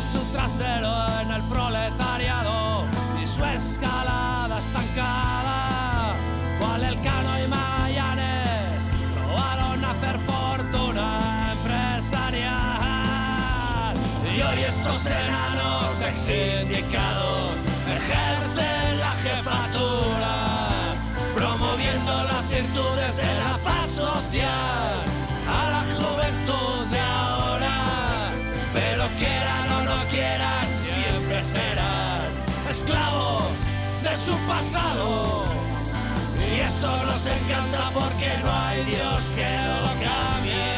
trasero en el proletariado y su escalada estancada. Cual Elcano y Magallanes probaron hacer fortuna empresarial. Y hoy estos enanos exsindicados ejercen la jefatura, promoviendo las virtudes de la paz social a la juventud de ahora. Pero quieran o no quieran, siempre serán esclavos de su pasado. Y eso nos encanta porque no hay Dios que lo cambie.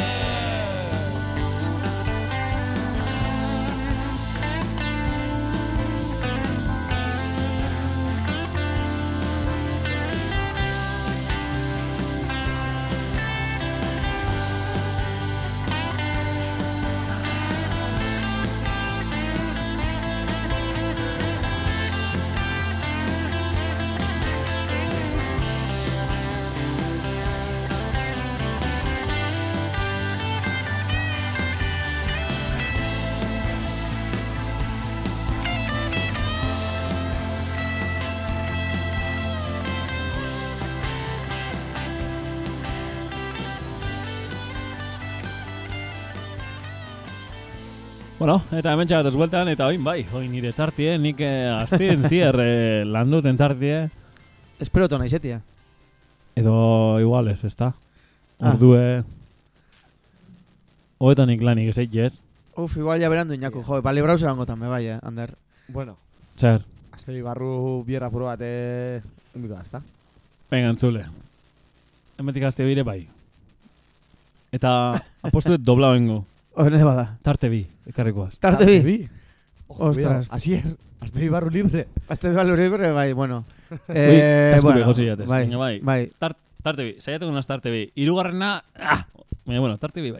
Bueno, eta hemen txagatez bueltan, eta oin bai, oin nire tartie, nik eh, aztien zier eh, landuten tartie. Esperoto nahi zetia. Edo iguales, ez da? Ah. Ordue... Hoetanik lanik ez eitz. Uf, igual ya berandu inaku, jo, bali browser angotan me bai, eh, Ander. Bueno, Zer, azte barru bierra puro bat, eh, unbiko da, ezta? venga, entzule. Hemetik azte bire bai. Eta apostu dobla bengo. Hone bada. Tarte bi, ekarrikoaz. Tarte bi. Ostras. Ostras. Asier, azte barru libre. Azte bali libre, bai, bueno. Ui, kaskure bueno, gozi jatez. bai, Baina bai, bai. Tar, tarte bi, saiatuko naz tarte bi. Hirugarrena, ah! Baina bueno, tarte bi bai.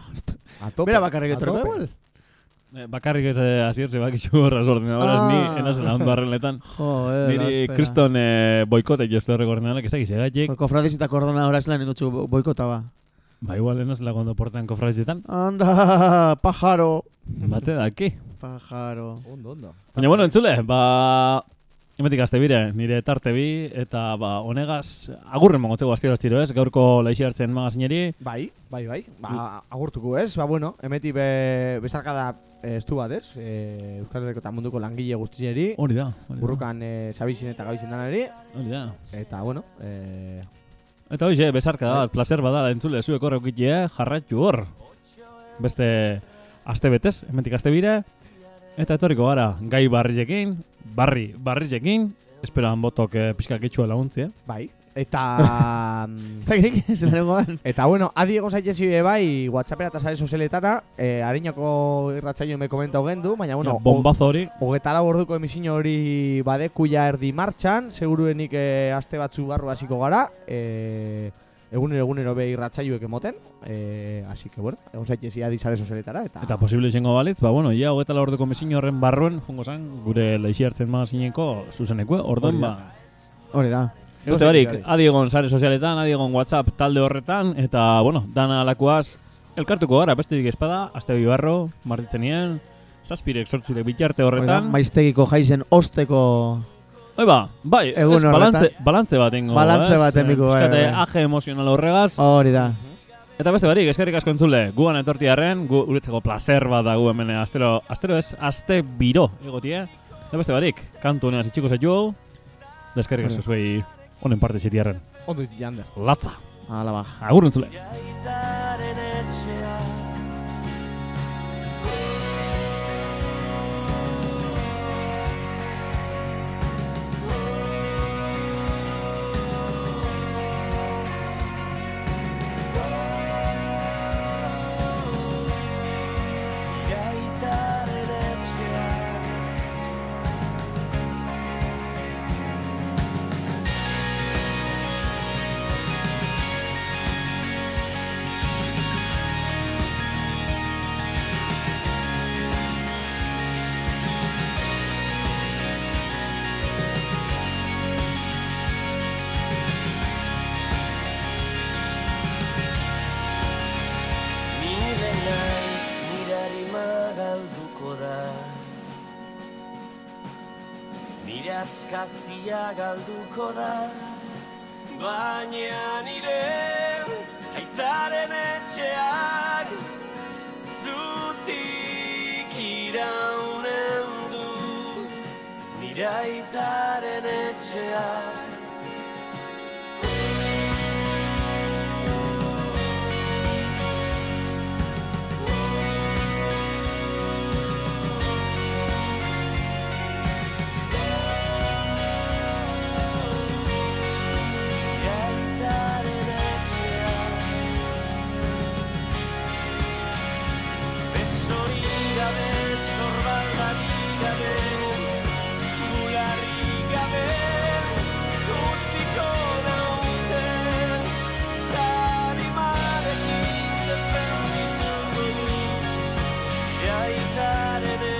A tope. Bera bakarrik a etorko tope. igual. Eh, Bakarrik ez eh, Asier ze bakitxu horraz ordenadoras, Ah. ni enazela ondo arreletan. Joder, Niri kriston eh, boikote joztu erreko ordenadalak ez dakiz egatik. Kofradizita kordona lan ingotzu boikota ba. Ba igual enazela gondo portan kofradizetan. Anda, pájaro. Bate daki. Pájaro. Ondo, ondo. Baina bueno, entzule, ba... Hemetik azte bire, nire tarte bi, eta ba, honegaz, agurren mongotzeko astiro astiro ez, gaurko laixi hartzen magazineri. Bai, bai, bai. Ba, agurtuko ez, ba, bueno, emeti be, bezarkada eh, estu bat ez, eh, Euskal Herriko eta munduko langile guztieri, Hori da, hori da. burrukan eh, sabizin eta gabizin danari, Hori da. eta, bueno, eh, Eta hoxe, bezarka da, placer badala entzule, zuek horrek ikie, jarraitu hor. Beste aste betez, hementik aste bire, eta etorriko gara, gai barriekin, barri, barriekin, esperan botok eh, pixka getxua laguntzi, eh? bai. Eta... Ez da girik, zelanengo dan. Eta, bueno, adi egon zaitezi be bai, WhatsAppera eta sare sozialetara, eh, harinako irratsaio me komentau gendu, baina, bueno, Ja, bombazo hori. hogeta lau orduko emisiño hori badekuia erdi martxan, seguruenik eh, aste batzu barru hasiko gara, eh, egunero egunero be irratsaioek emoten, eh, así que, bueno, egon zaitezi adi sare sozialetara, eta... Eta posible izango balitz, ba, bueno, ja, hogeta laurdeko mesino horren barruen, jongo zan, gure laixi hartzen magazineko zuzeneko, orduen, Hori da. ba... Hori da. Beste barik, adi egon sare sozialetan, adi egon WhatsApp talde horretan, eta, bueno, dana alakoaz, elkartuko gara, bestetik espada, aste bibarro, martitzenien, zazpirek sortzurek bitarte horretan. Maiztegiko jaizen osteko... Oi ba, bai, Egun ez, balantze, horretan. balantze bat ingo. Balantze ez? bat emiko, bai, Euskate bai. aje emozional horregaz. Hori da. Eta beste barik, eskerrik asko entzule, guan etortiarren, gu, uretzeko placer bat da gu hemen astero, astero ez, aste biro egotie. Eta beste barik, kantu honegaz itxiko zaitu hau, da eskerrik asko zuei honen parte zitiarren. Ondo iti jander. Latza, Hala ba. agur entzule. Aitaren etxea Aitaren etxea askazia galduko da, baina nire aitaren etxeak zutik iraunen du, nire aitaren etxeak. Aitaren